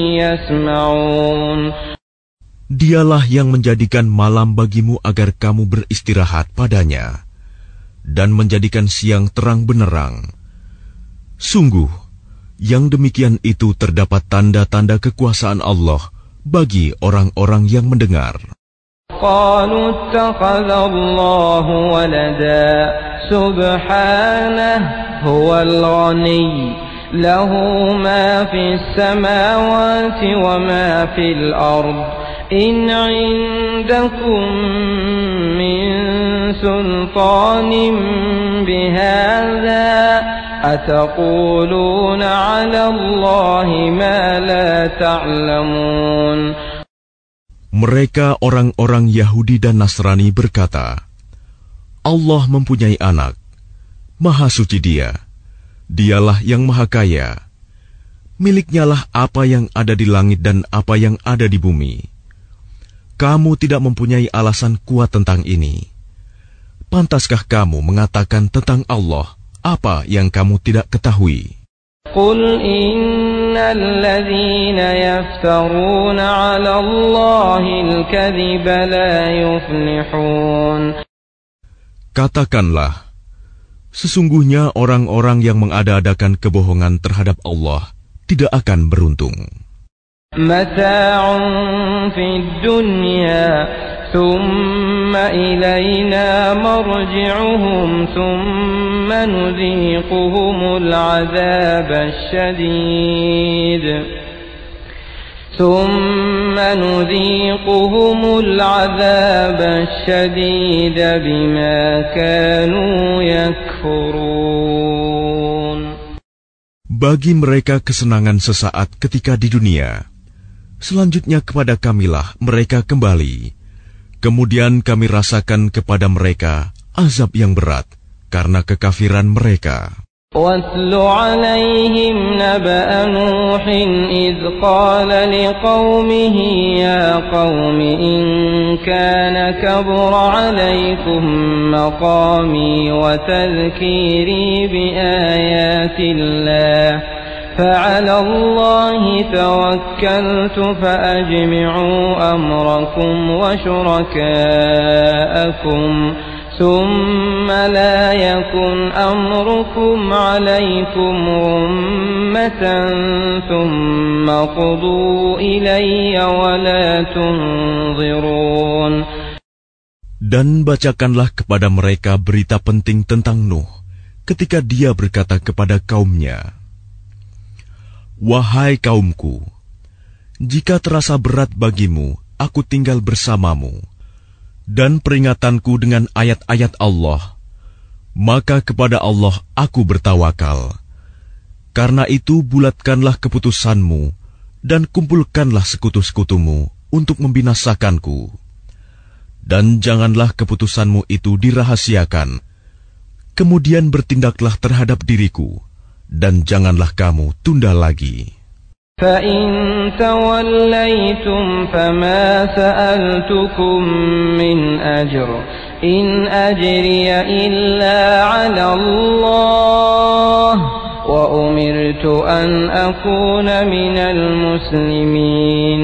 يسمعون. Dialah yang menjadikan malam bagimu agar kamu beristirahat padanya, dan menjadikan siang terang benderang. Sungguh, yang demikian itu terdapat tanda-tanda kekuasaan Allah bagi orang-orang yang mendengar. وقالوا اتخذ الله ولدا سبحانه هو الغني له ما في السماوات وما في الأرض إن عندكم من سلطان بهذا أتقولون على الله ما لا تعلمون. Mereka orang-orang Yahudi dan Nasrani berkata, Allah mempunyai anak, Maha Suci Dia, Dialah yang Maha Kaya, miliknya lah apa yang ada di langit dan apa yang ada di bumi. Kamu tidak mempunyai alasan kuat tentang ini. Pantaskah kamu mengatakan tentang Allah apa yang kamu tidak ketahui? Qul innal ladzina yaftaruna 'ala Allahil kadhiba la yuflihun. Katakanlah, sesungguhnya orang-orang yang mengada-adakan kebohongan terhadap Allah tidak akan beruntung. Mata'un fid dunya thumma ilayna marji'uhum thumma nudhiquhumul 'adzabasy syadid thumma nudhiquhumul 'adzabasy syadid bima kanu yakfurun. Bagi mereka kesenangan sesaat ketika di dunia, selanjutnya kepada Kamilah mereka kembali. Kemudian kami rasakan kepada mereka azab yang berat karena kekafiran mereka. وَاتْلُ عَلَيْهِمْ نَبَأَ نُوحٍ إِذْ قَالَ لِقَوْمِهِ يَا قَوْمِ إِنْ كَانَ كَبُرَ عَلَيْكُمْ مَقَامِي وَتَذْكِيرِي بِآيَاتِ اللَّهِ فَعَلَى اللَّهِ تَوَكَّلْتُ فَأَجْمِعُوا أَمْرَكُمْ وَشُرَكَاءَكُمْ ثم لا يكن أمركم عليكم غمة ثم قضوا إلي ولا تنظرون. Dan bacakanlah kepada mereka berita penting tentang Nuh ketika dia berkata kepada kaumnya, Wahai kaumku, jika terasa berat bagimu, aku tinggal bersamamu, dan peringatanku dengan ayat-ayat Allah, maka kepada Allah aku bertawakal. Karena itu bulatkanlah keputusanmu dan kumpulkanlah sekutu-sekutumu untuk membinasakanku. Dan janganlah keputusanmu itu dirahasiakan. Kemudian bertindaklah terhadap diriku, dan janganlah kamu tunda lagi. فَإِن تَوَلَّيْتُمْ فَمَا سَأَلْتُكُم مِّنْ أَجْرٍ إِنْ أَجْرِيَ إِلَّا عَلَى اللَّهِ وَأُمِرْتُ أَنْ أَكُونَ مِنَ الْمُسْلِمِينَ.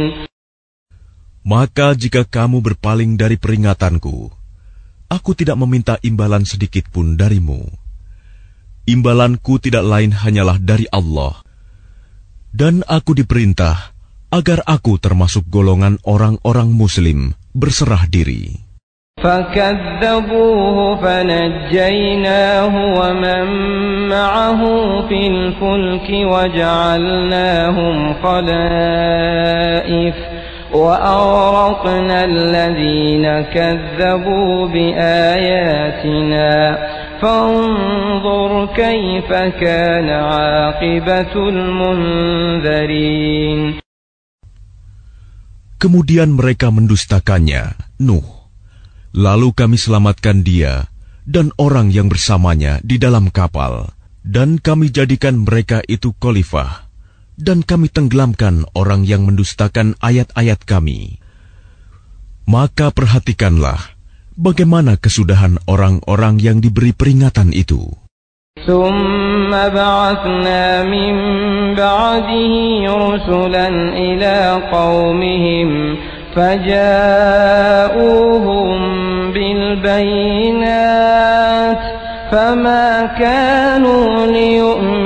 Maka jika kamu berpaling dari peringatanku, aku tidak meminta imbalan sedikit pun darimu. Imbalanku tidak lain hanyalah dari Allah. Dan aku diperintah agar aku termasuk golongan orang-orang Muslim berserah diri. فَكَذَّبُوهُ فَنَجَّيْنَاهُ وَمَن مَّعَهُ فِي الْفُلْكِ وَجَعَلْناهُمْ خَلَائِفَ وَأَغْرَقْنَا الَّذِينَ كَذَّبُوا بِآيَاتِنَا فانظر كيف كان عاقبة المنذرين. Kemudian mereka mendustakannya, Nuh. Lalu kami selamatkan dia dan orang yang bersamanya di dalam kapal, dan kami jadikan mereka itu khalifah, dan kami tenggelamkan orang yang mendustakan ayat-ayat kami. Maka perhatikanlah bagaimana kesudahan orang-orang yang diberi peringatan itu. ثُمَّ بَعَثْنَا مِن بَعْدِهِ رُسُلًا إِلَى قَوْمِهِمْ فَجَاءُوهُم بِالْبَيِّنَاتِ فَمَا كَانُوا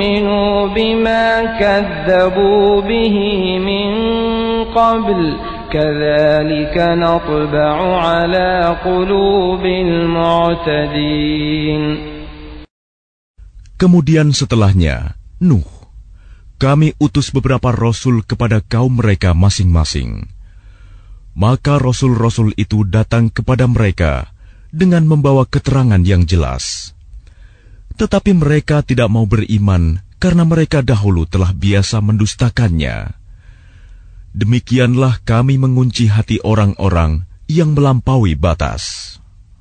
لِيُؤْمِنُوا بِمَا كَذَّبُوا بِهِ مِن قَبْلُ كذلك نطبع على قلوب المعتدين. Kemudian setelahnya, Nuh, kami utus beberapa rasul kepada kaum mereka masing-masing. Maka rasul-rasul itu datang kepada mereka dengan membawa keterangan yang jelas. Tetapi mereka tidak mau beriman karena mereka dahulu telah biasa mendustakannya. Demikianlah kami mengunci hati orang-orang yang melampaui batas.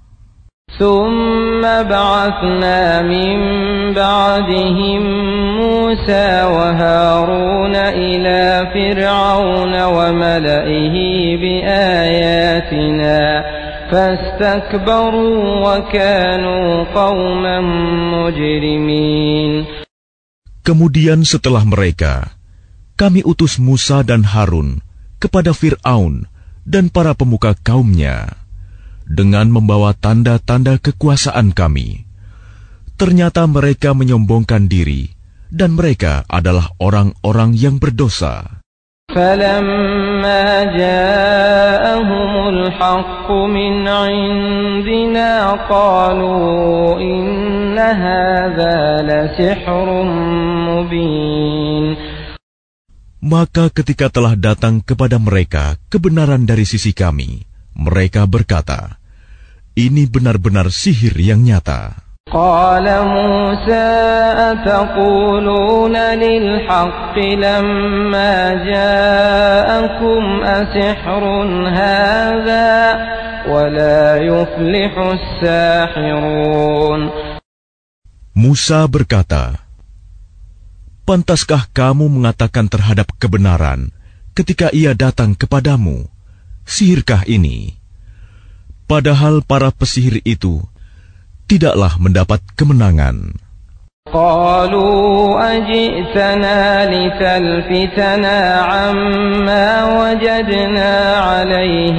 ثم بعثنا من بعدهم موسى وهارون إلى فرعون وملئه بآياتنا فاستكبروا وكانوا قوما مجرمين. Kemudian setelah mereka, kami utus Musa dan Harun kepada Fir'aun dan para pemuka kaumnya dengan membawa tanda-tanda kekuasaan kami. Ternyata mereka menyombongkan diri, dan mereka adalah orang-orang yang berdosa. فَلَمَّا جَاءَهُمُ الْحَقُّ مِنْ عِنْدِنَا قَالُوا إِنَّ هَذَا لَسِحْرٌ مُبِينٌ. Maka ketika telah datang kepada mereka kebenaran dari sisi kami, mereka berkata, ini benar-benar sihir yang nyata. قال موسى أتقولون للحق لما جاءكم أسحر هذا ولا يفلح الساحرون. Musa berkata, pantaskah kamu mengatakan terhadap kebenaran ketika ia datang kepadamu, sihirkah ini? Padahal para pesihir itu tidaklah mendapat kemenangan. قالوا أجئتنا لتلفتنا عما وجدنا عليه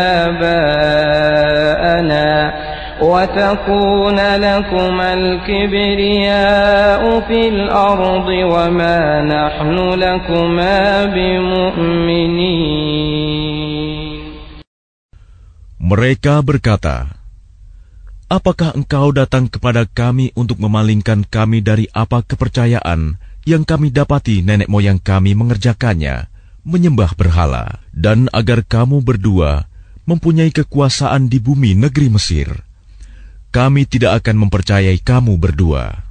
آباءنا وتكون لكما الكبرياء في الأرض وما نحن لكما بمؤمنين. Mereka berkata, apakah engkau datang kepada kami untuk memalingkan kami dari apa kepercayaan yang kami dapati nenek moyang kami mengerjakannya, menyembah berhala, dan agar kamu berdua mempunyai kekuasaan di bumi negeri Mesir? Kami tidak akan mempercayai kamu berdua.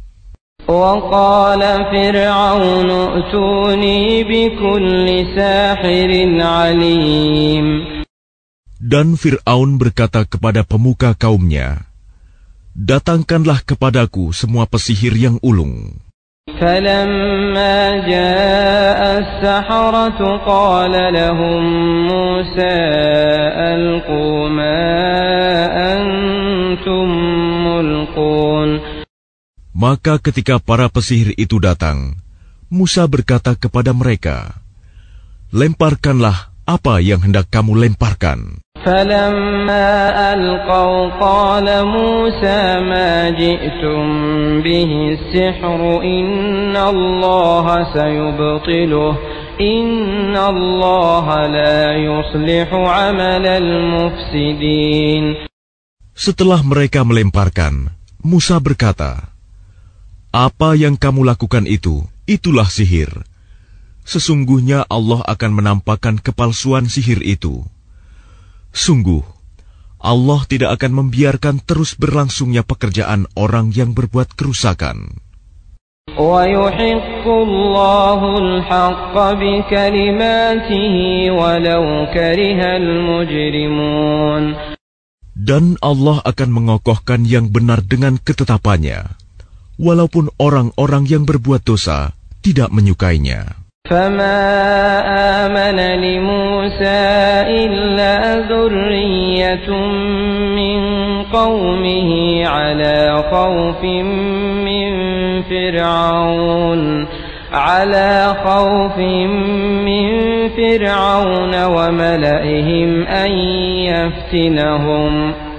وقال فرعون ائتوني بكل ساحر عليم. Dan Fir'aun berkata kepada pemuka kaumnya, datangkanlah kepadaku semua pesihir yang ulung. فلما جاء السحرة قال لهم موسى ألقوا ما أنتم ملقون. Maka ketika para pesihir itu datang, Musa berkata kepada mereka, lemparkanlah apa yang hendak kamu lemparkan. فلما ألقوا قال موسى ما جئتم به السحر إن الله سيبطله إن الله لا يصلح عمل المفسدين. Setelah mereka melemparkan, Musa berkata, apa yang kamu lakukan itu, itulah sihir. Sesungguhnya Allah akan menampakkan kepalsuan sihir itu. Sungguh, Allah tidak akan membiarkan terus berlangsungnya pekerjaan orang yang berbuat kerusakan. وَيُحِقُّ اللَّهُ الْحَقَّ بِكَلِمَاتِهِ وَلَوْ كَرِهَ الْمُجْرِمُونَ. Dan Allah akan mengokohkan yang benar dengan ketetapannya, walaupun orang-orang yang berbuat dosa tidak menyukainya. فَمَا آمَنَ لِمُوسَى إِلَّا ذُرِّيَّةٌ مِّن قَوْمِهِ عَلَى خَوْفٍ مِّن فِرْعَوْنَ عَلَى خَوْفٍ مِّن فِرْعَوْنَ وَمَلَئِهِمْ أَن يَفْتِنَهُمْ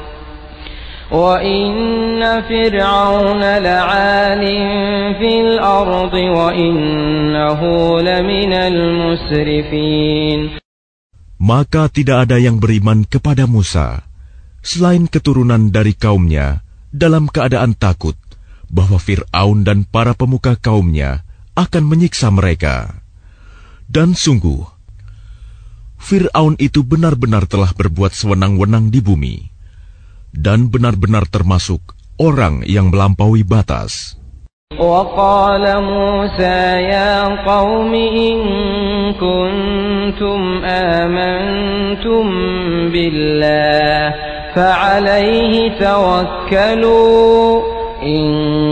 وَإِنَّ فِرْعَوْنَ لَعَالٍ فِي الْأَرْضِ وَإِنَّهُ لَمِنَ الْمُسْرِفِينَ. Maka tidak ada yang beriman kepada Musa selain keturunan dari kaumnya dalam keadaan takut bahwa Fir'aun dan para pemuka kaumnya akan menyiksa mereka. Dan sungguh, Fir'aun itu benar-benar telah berbuat sewenang-wenang di bumi, dan benar-benar termasuk orang yang melampaui batas. وقال موسى يا قوم إن كنتم آمنتم بالله فعليه توكلوا إن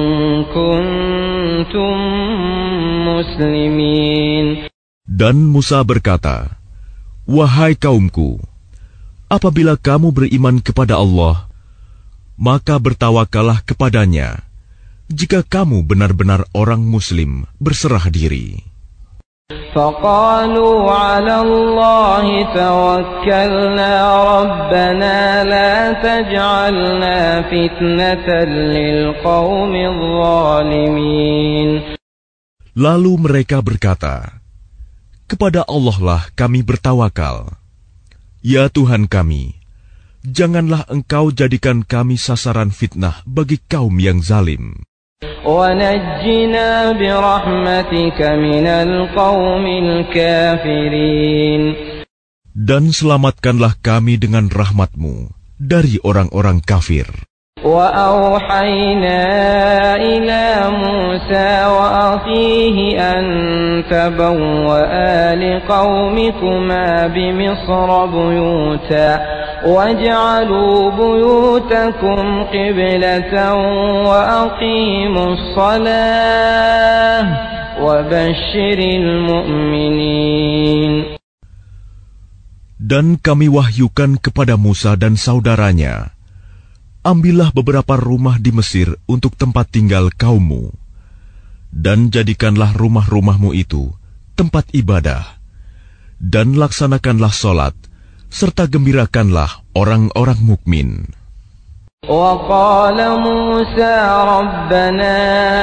كنتم مسلمين. Dan Musa berkata, wahai kaumku, apabila kamu beriman kepada Allah, maka bertawakallah kepadanya jika kamu benar-benar orang Muslim berserah diri. فقالوا على الله توكلنا ربنا لا تجعلنا فتنة للقوم الظالمين. Lalu mereka berkata, kepada Allah lah kami bertawakal. Ya Tuhan kami, janganlah Engkau jadikan kami sasaran fitnah bagi kaum yang zalim. وَنَجِّنَا بِرَحْمَتِكَ مِنَ الْقَوْمِ الْكَافِرِينَ. Dan selamatkanlah kami dengan rahmat-Mu dari orang-orang kafir. وَأَوْحَيْنَا إِلَى مُوسَى وَأَخِيهِ أَن تَبَوَّآ لِقَوْمِكُمَا بِمِصْرَ بُيُوتًا وَاجْعَلُوا بُيُوتَكُمْ قِبْلَةً وَأَقِيمُوا الصَّلَاةَ وَبَشِّرِ الْمُؤْمِنِينَ. Dan kami wahyukan kepada Musa dan saudaranya, ambillah beberapa rumah di Mesir untuk tempat tinggal kaummu, dan jadikanlah rumah-rumahmu itu tempat ibadah, dan laksanakanlah solat, serta gembirakanlah orang-orang mukmin. وقال موسى ربنا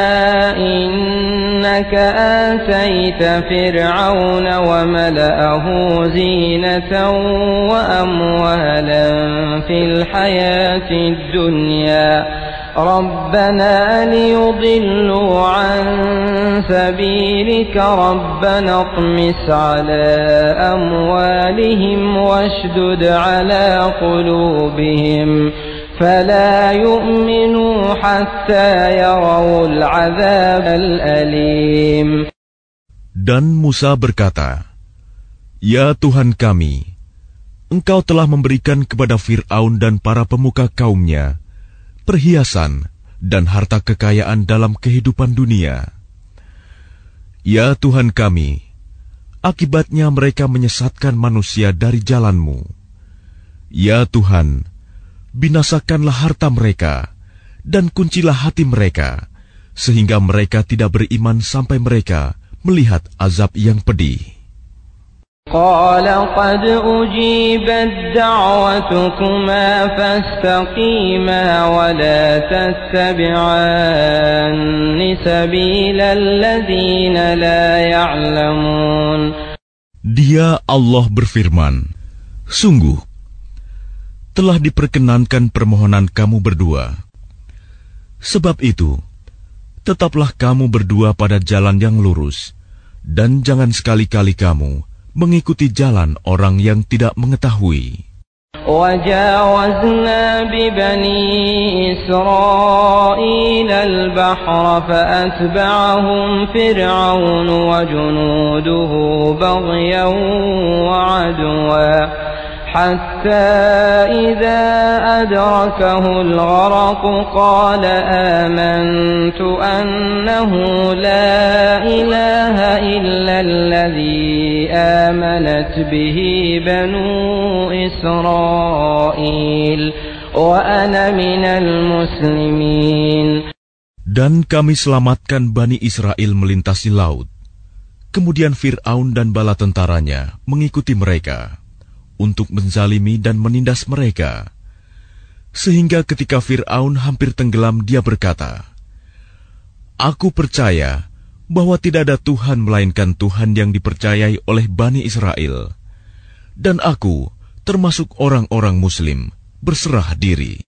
إنك آتيت فرعون وملأه زينة وأموالا في الحياة الدنيا ربنا ليضلوا عن سبيلك ربنا اطمس على أموالهم واشدد على قلوبهم فلا يؤمنوا حتى يروا العذاب الأليم. Dan Musa berkata, ya Tuhan kami, Engkau telah memberikan kepada Fir'aun dan para pemuka kaumnya perhiasan dan harta kekayaan dalam kehidupan dunia. Ya Tuhan kami, akibatnya mereka menyesatkan manusia dari jalan-Mu. Ya Tuhan, binasakanlah harta mereka, dan kuncilah hati mereka, sehingga mereka tidak beriman sampai mereka melihat azab yang pedih. Qala qad ujibat da'watukuma fastaqima wa la tattabi'anni sabilal ladzina la ya'lamun. Dia Allah berfirman, sungguh telah diperkenankan permohonan kamu berdua. Sebab itu, tetaplah kamu berdua pada jalan yang lurus, dan jangan sekali-kali kamu mengikuti jalan orang yang tidak mengetahui. وَجَاوَزْنَا بِبَنِي إِسْرَائِيلَ الْبَحْرَ فَأَتْبَعَهُمْ فِرْعَوْنُ وَجُنُودُهُ بَغْيًا وَعَدْوًا حتى إذا أدركه الغرق قال آمنت أنه لا إله إلا الذي آمنت به بنو إسرائيل وأنا من المسلمين. Dan kami selamatkan Bani Israel melintasi laut. Kemudian Fir'aun dan bala tentaranya mengikuti mereka untuk menzalimi dan menindas mereka. Sehingga ketika Fir'aun hampir tenggelam, dia berkata, Aku percaya bahwa tidak ada Tuhan melainkan Tuhan yang dipercayai oleh Bani Israel. dan aku termasuk orang-orang Muslim berserah diri.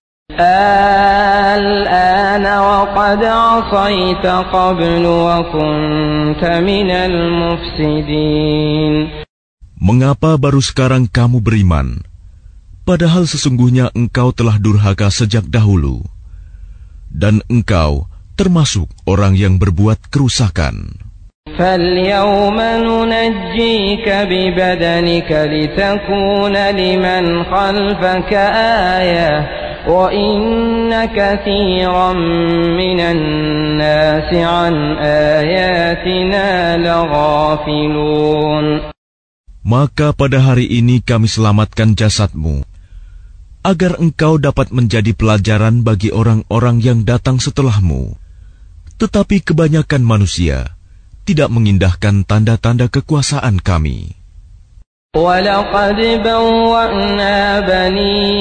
الآن وقد عصيت قبل وكنت من المفسدين. Mengapa baru sekarang kamu beriman, padahal sesungguhnya engkau telah durhaka sejak dahulu, dan engkau termasuk orang yang berbuat kerusakan. فَالْيَوْمَ نُنَجِّيكَ بِبَدَنِكَ لِتَكُونَ لِمَنْ خَلْفَكَ آيَةً وَإِنَّ كَثِيرًا مِنَ النَّاسِ عَنْ آيَاتِنَا لَغَافِلُونَ. Maka pada hari ini kami selamatkan jasadmu, agar engkau dapat menjadi pelajaran bagi orang-orang yang datang setelahmu. Tetapi kebanyakan manusia tidak mengindahkan tanda-tanda kekuasaan kami. وَلَقَدْ بَوَّأْنَا بَنِي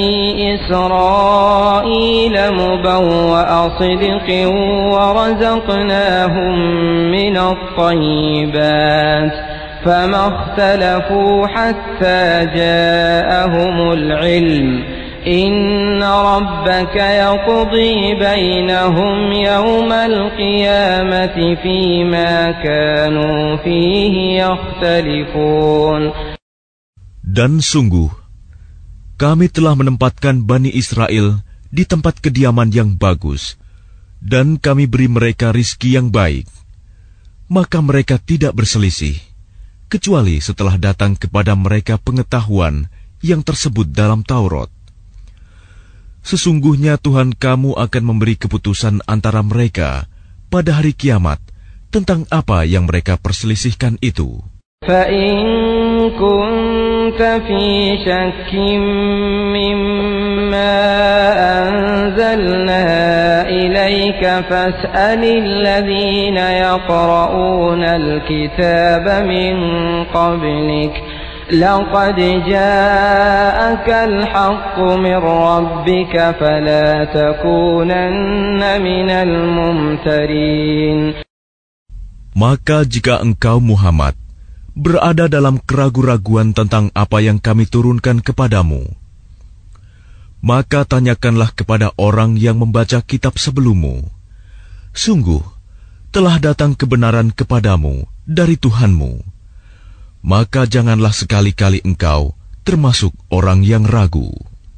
إِسْرَائِيلَ مُبَوَّأَ صِدْقٍ وَرَزَقْنَاهُم مِّنَ الطَّيِّبَاتِ فَمَا اخْتَلَفُوا حَتَّى جَاءَهُمُ الْعِلْمُ إِنَّ رَبَّكَ يَقْضِي بَيْنَهُمْ يَوْمَ الْقِيَامَةِ فِيمَا كَانُوا فِيهِ يَخْتَلِفُونَ. Dan sungguh, kami telah menempatkan Bani Israel di tempat kediaman yang bagus, dan kami beri mereka rizki yang baik. Maka mereka tidak berselisih, kecuali setelah datang kepada mereka pengetahuan yang tersebut dalam Taurat. Sesungguhnya Tuhan kamu akan memberi keputusan antara mereka pada hari kiamat tentang apa yang mereka perselisihkan itu. فَإِن كُنتَ فِي شَكٍّ مِّمَّا أَنزَلْنَا إِلَيْكَ فَاسْأَلِ الَّذِينَ يَقْرَؤُونَ الْكِتَابَ مِن قَبْلِكَ لَقَدْ جَاءَكَ الْحَقُّ مِن رَّبِّكَ فَلَا تَكُونَنَّ مِنَ الْمُمْتَرِينَ. Maka jika engkau Muhammad berada dalam keraguan-raguan tentang apa yang kami turunkan kepadamu, maka tanyakanlah kepada orang yang membaca kitab sebelummu. Sungguh, telah datang kebenaran kepadamu dari Tuhanmu. Maka janganlah sekali-kali engkau termasuk orang yang ragu.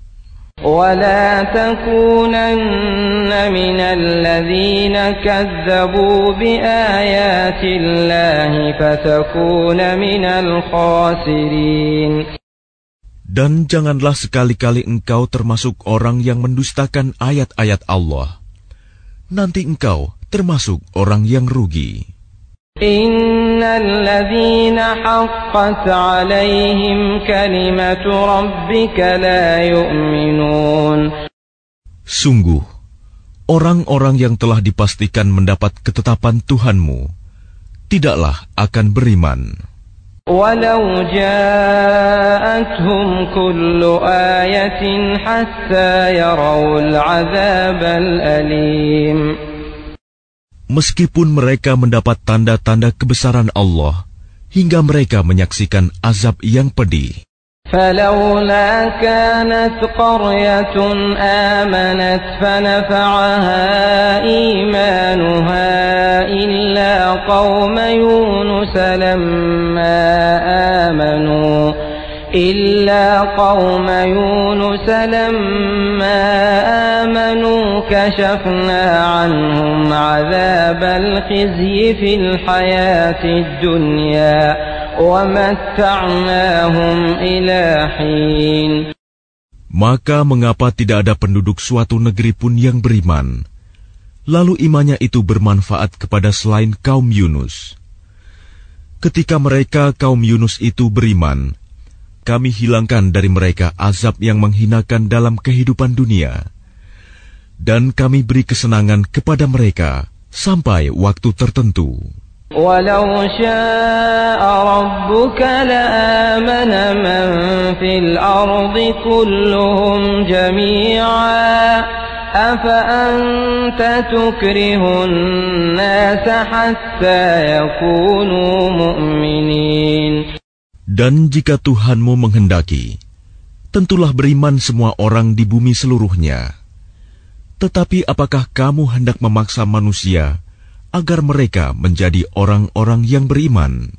وَلَا تَكُونَنَّ مِنَ الَّذِينَ كَذَّبُوا بِآيَاتِ اللَّهِ فَتَكُونَ مِنَ الْخَاسِرِينَ. Dan janganlah sekali-kali engkau termasuk orang yang mendustakan ayat-ayat Allah. Nanti engkau termasuk orang yang rugi. إِنَّ الَّذِينَ حَقَّتْ عَلَيْهِمْ كَلِمَةُ رَبِّكَ لَا يُؤْمِنُونَ. Sungguh, orang-orang yang telah dipastikan mendapat ketetapan Tuhanmu tidaklah akan beriman. وَلَوْ جَاءَتْهُمْ كُلُّ آيَةٍ حَتَّى يَرَوْا الْعَذَابَ الْأَلِيمَ. Meskipun mereka mendapat tanda-tanda kebesaran Allah hingga mereka menyaksikan azab yang pedih. فَلَوْلَا كَانَتْ قَرْيَةٌ آمَنَتْ فَنَفَعَهَا إِيمَانُهَا إِلَّا قَوْمَ يُونُسَ لَمَّا آمَنُوا إِلَّا قَوْمَ يُونُسَ لَمَّا آمَنُوا كَشَفْنَا عَنْهُمْ عَذَابَ الْخِزْيِ فِي الْحَيَاةِ الدُّنْيَا وَمَتَّعْنَاهُمْ إِلَى حِينٍ. Maka mengapa tidak ada penduduk suatu negeri pun yang beriman, lalu imannya itu bermanfaat kepada selain kaum Yunus? Ketika mereka kaum Yunus itu beriman, kami hilangkan dari mereka azab yang menghinakan dalam kehidupan dunia, dan kami beri kesenangan kepada mereka sampai waktu tertentu. وَلَوْ شَاءَ رَبُّكَ لَآمَنَ مَنْ فِي الْأَرْضِ كُلُّهُمْ جَمِيعًا أَفَأَنْتَ تُكْرِهُ النَّاسَ حَتَّى يَكُونُوا مُؤْمِنِينَ. Dan jika Tuhanmu menghendaki, tentulah beriman semua orang di bumi seluruhnya. Tetapi apakah kamu hendak memaksa manusia agar mereka menjadi orang-orang yang beriman?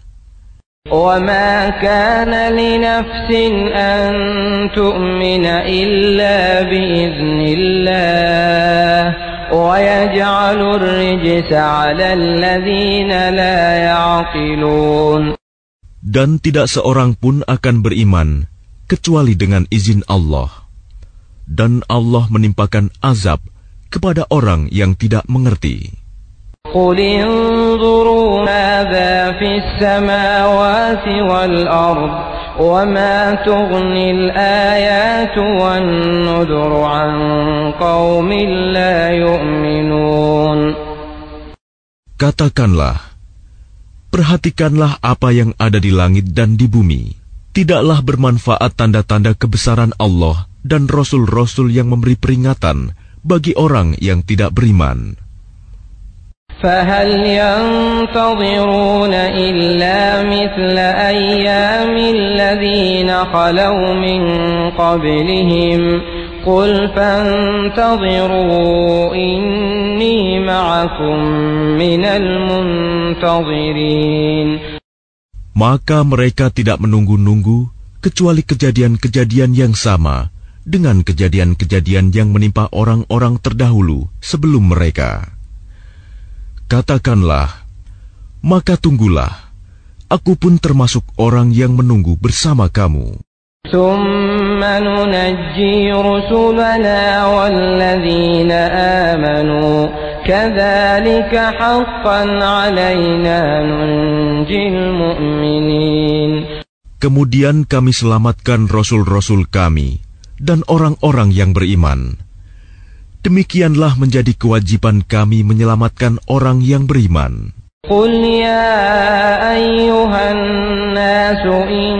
وَمَا كَانَ لِنَفْسٍ أَن تُؤْمِنَ إِلَّا بِإِذْنِ اللَّهِ وَيَجْعَلُ الرِّجْسَ عَلَى الَّذِينَ لَا يَعْقِلُونَ. Dan tidak seorang pun akan beriman kecuali dengan izin Allah. Dan Allah menimpakan azab kepada orang yang tidak mengerti. قُلِ انظُرُوا مَاذَا فِي السَّمَاوَاتِ وَالْأَرْضِ وَمَا تُغْنِي الْآيَاتُ وَالنُّذُرُ عَنْ قَوْمٍ لَا يُؤْمِنُونَ. Katakanlah, perhatikanlah apa yang ada di langit dan di bumi. Tidaklah bermanfaat tanda-tanda kebesaran Allah dan Rasul-Rasul yang memberi peringatan bagi orang yang tidak beriman. فَهَلْ يَنْتَظِرُونَ إِلَّا مِثْلَ أَيَّامِ الَّذِينَ خَلَوْا مِنْ قَبْلِهِمْ قُلْ فَانْتَظِرُوا إِنِّي مَعَكُمْ مِنَ الْمُنْتَظِرِينَ. Maka mereka tidak menunggu-nunggu kecuali kejadian-kejadian yang sama dengan kejadian-kejadian yang menimpa orang-orang terdahulu sebelum mereka. Katakanlah, maka tunggulah, aku pun termasuk orang yang menunggu bersama kamu. ثُمَّ نُنَجِّي رُسُلَنَا وَالَّذِينَ آمَنُوا كَذَلِكَ حَقًّا عَلَيْنَا نُنْجِي الْمُؤْمِنِينَ. Kemudian kami selamatkan rasul-rasul kami dan orang-orang yang beriman. Demikianlah menjadi kewajiban kami menyelamatkan orang yang beriman. قُلْ يَا أَيُّهَا النَّاسُ إِن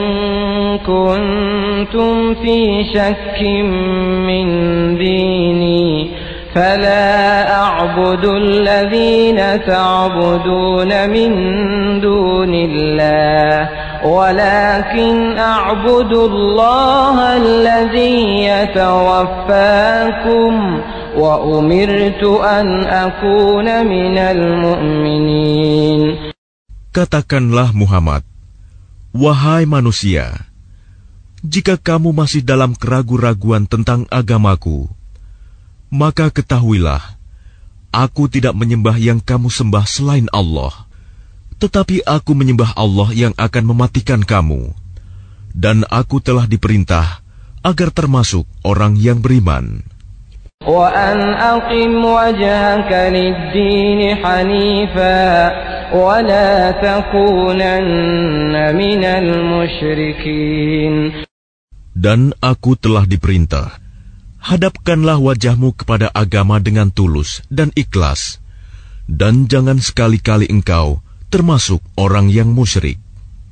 كُنتُمْ فِي شَكٍّ مِّن دِينِي فَلَا أَعْبُدُ الَّذِينَ تَعْبُدُونَ مِن دُونِ اللَّهِ وَلَكِنْ أَعْبُدُ اللَّهَ الَّذِي يَتَوَفَّاكُمْ وَأُمِرْتُ أَنْ أَكُونَ مِنَ الْمُؤْمِنِينَ. Katakanlah Muhammad, wahai manusia, jika kamu masih dalam keraguan-raguan tentang agamaku, maka ketahuilah, aku tidak menyembah yang kamu sembah selain Allah, tetapi aku menyembah Allah yang akan mematikan kamu, dan aku telah diperintah agar termasuk orang yang beriman. وَأَنْ أَقِمْ وَجْهَكَ لِلدِّينِ حَنِيفًا وَلَا تَكُونَنَّ مِنَ الْمُشْرِكِينَ. Dan aku telah diperintah, hadapkanlah wajahmu kepada agama dengan tulus dan ikhlas, dan jangan sekali-kali engkau termasuk orang yang musyrik.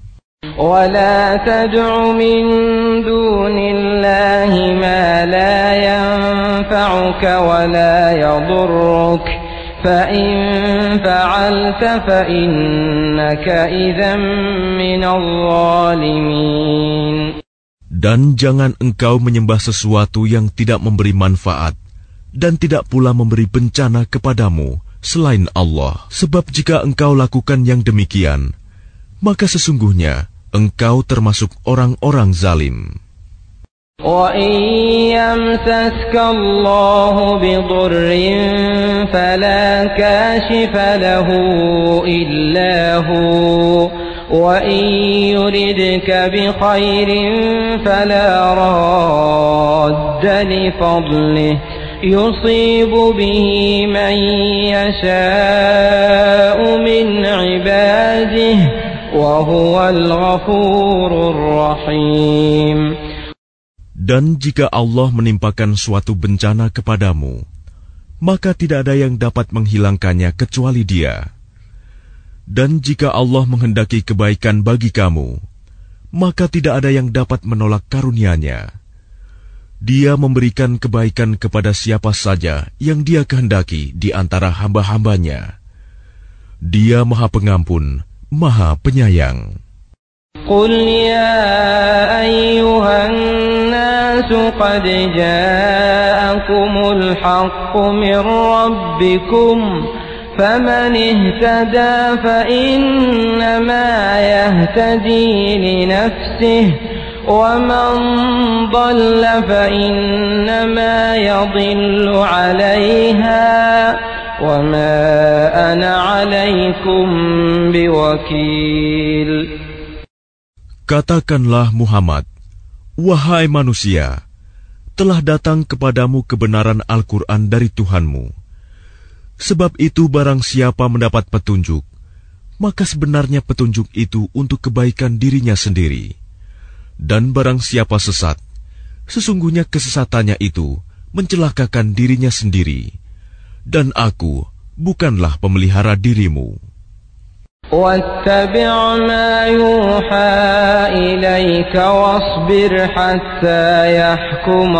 وَلَا تَدْعُ مِن دُونِ اللَّهِ مَا لَا يَنفَعُكَ وَلَا يَضُرُّكَ فَإِن فَعَلْتَ فَإِنَّكَ إِذًا مِّنَ الظَّالِمِينَ. Dan jangan engkau menyembah sesuatu yang tidak memberi manfaat dan tidak pula memberi bencana kepadamu selain Allah. Sebab jika engkau lakukan yang demikian, maka sesungguhnya engkau termasuk orang-orang zalim. وَإِن يَمْسَسْكَ اللَّهُ بِضُرٍّ فَلَا كَاشِفَ لَهُ إِلَّا هُوَ وَإِن يُرِدْكَ بِخَيْرٍ فَلَا رَادَّ لِفَضْلِهِ يُصِيبُ بِهِ مَن يَشَاءُ مِنْ عِبَادِهِ وَهُوَ الْغَفُورُ الرَّحِيمُ. Dan jika Allah menimpakan suatu bencana kepadamu, maka tidak ada yang dapat menghilangkannya kecuali Dia. Dan jika Allah menghendaki kebaikan bagi kamu, maka tidak ada yang dapat menolak karunia-Nya. Dia memberikan kebaikan kepada siapa saja yang Dia kehendaki di antara hamba-hambanya. Dia Maha Pengampun, Maha Penyayang. قل يا أيها الناس قد جاءكم الحق من ربكم فمن اهتدى فإنما يهتدي لنفسه ومن ضل فإنما يضل عليها وما أنا عليكم بوكيل. Katakanlah Muhammad, wahai manusia, telah datang kepadamu kebenaran Al-Quran dari Tuhanmu. Sebab itu barang siapa mendapat petunjuk, maka sebenarnya petunjuk itu untuk kebaikan dirinya sendiri. Dan barang siapa sesat, sesungguhnya kesesatannya itu mencelakakan dirinya sendiri. Dan aku bukanlah pemelihara dirimu. واتبع ما يوحى إليك واصبر حتى يحكم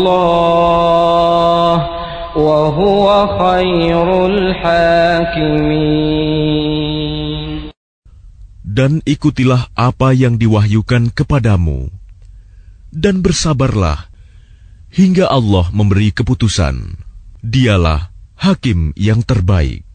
الله وهو خير الحاكمين. Dan ikutilah apa yang diwahyukan kepadamu, dan bersabarlah hingga Allah memberi keputusan. Dialah hakim yang terbaik.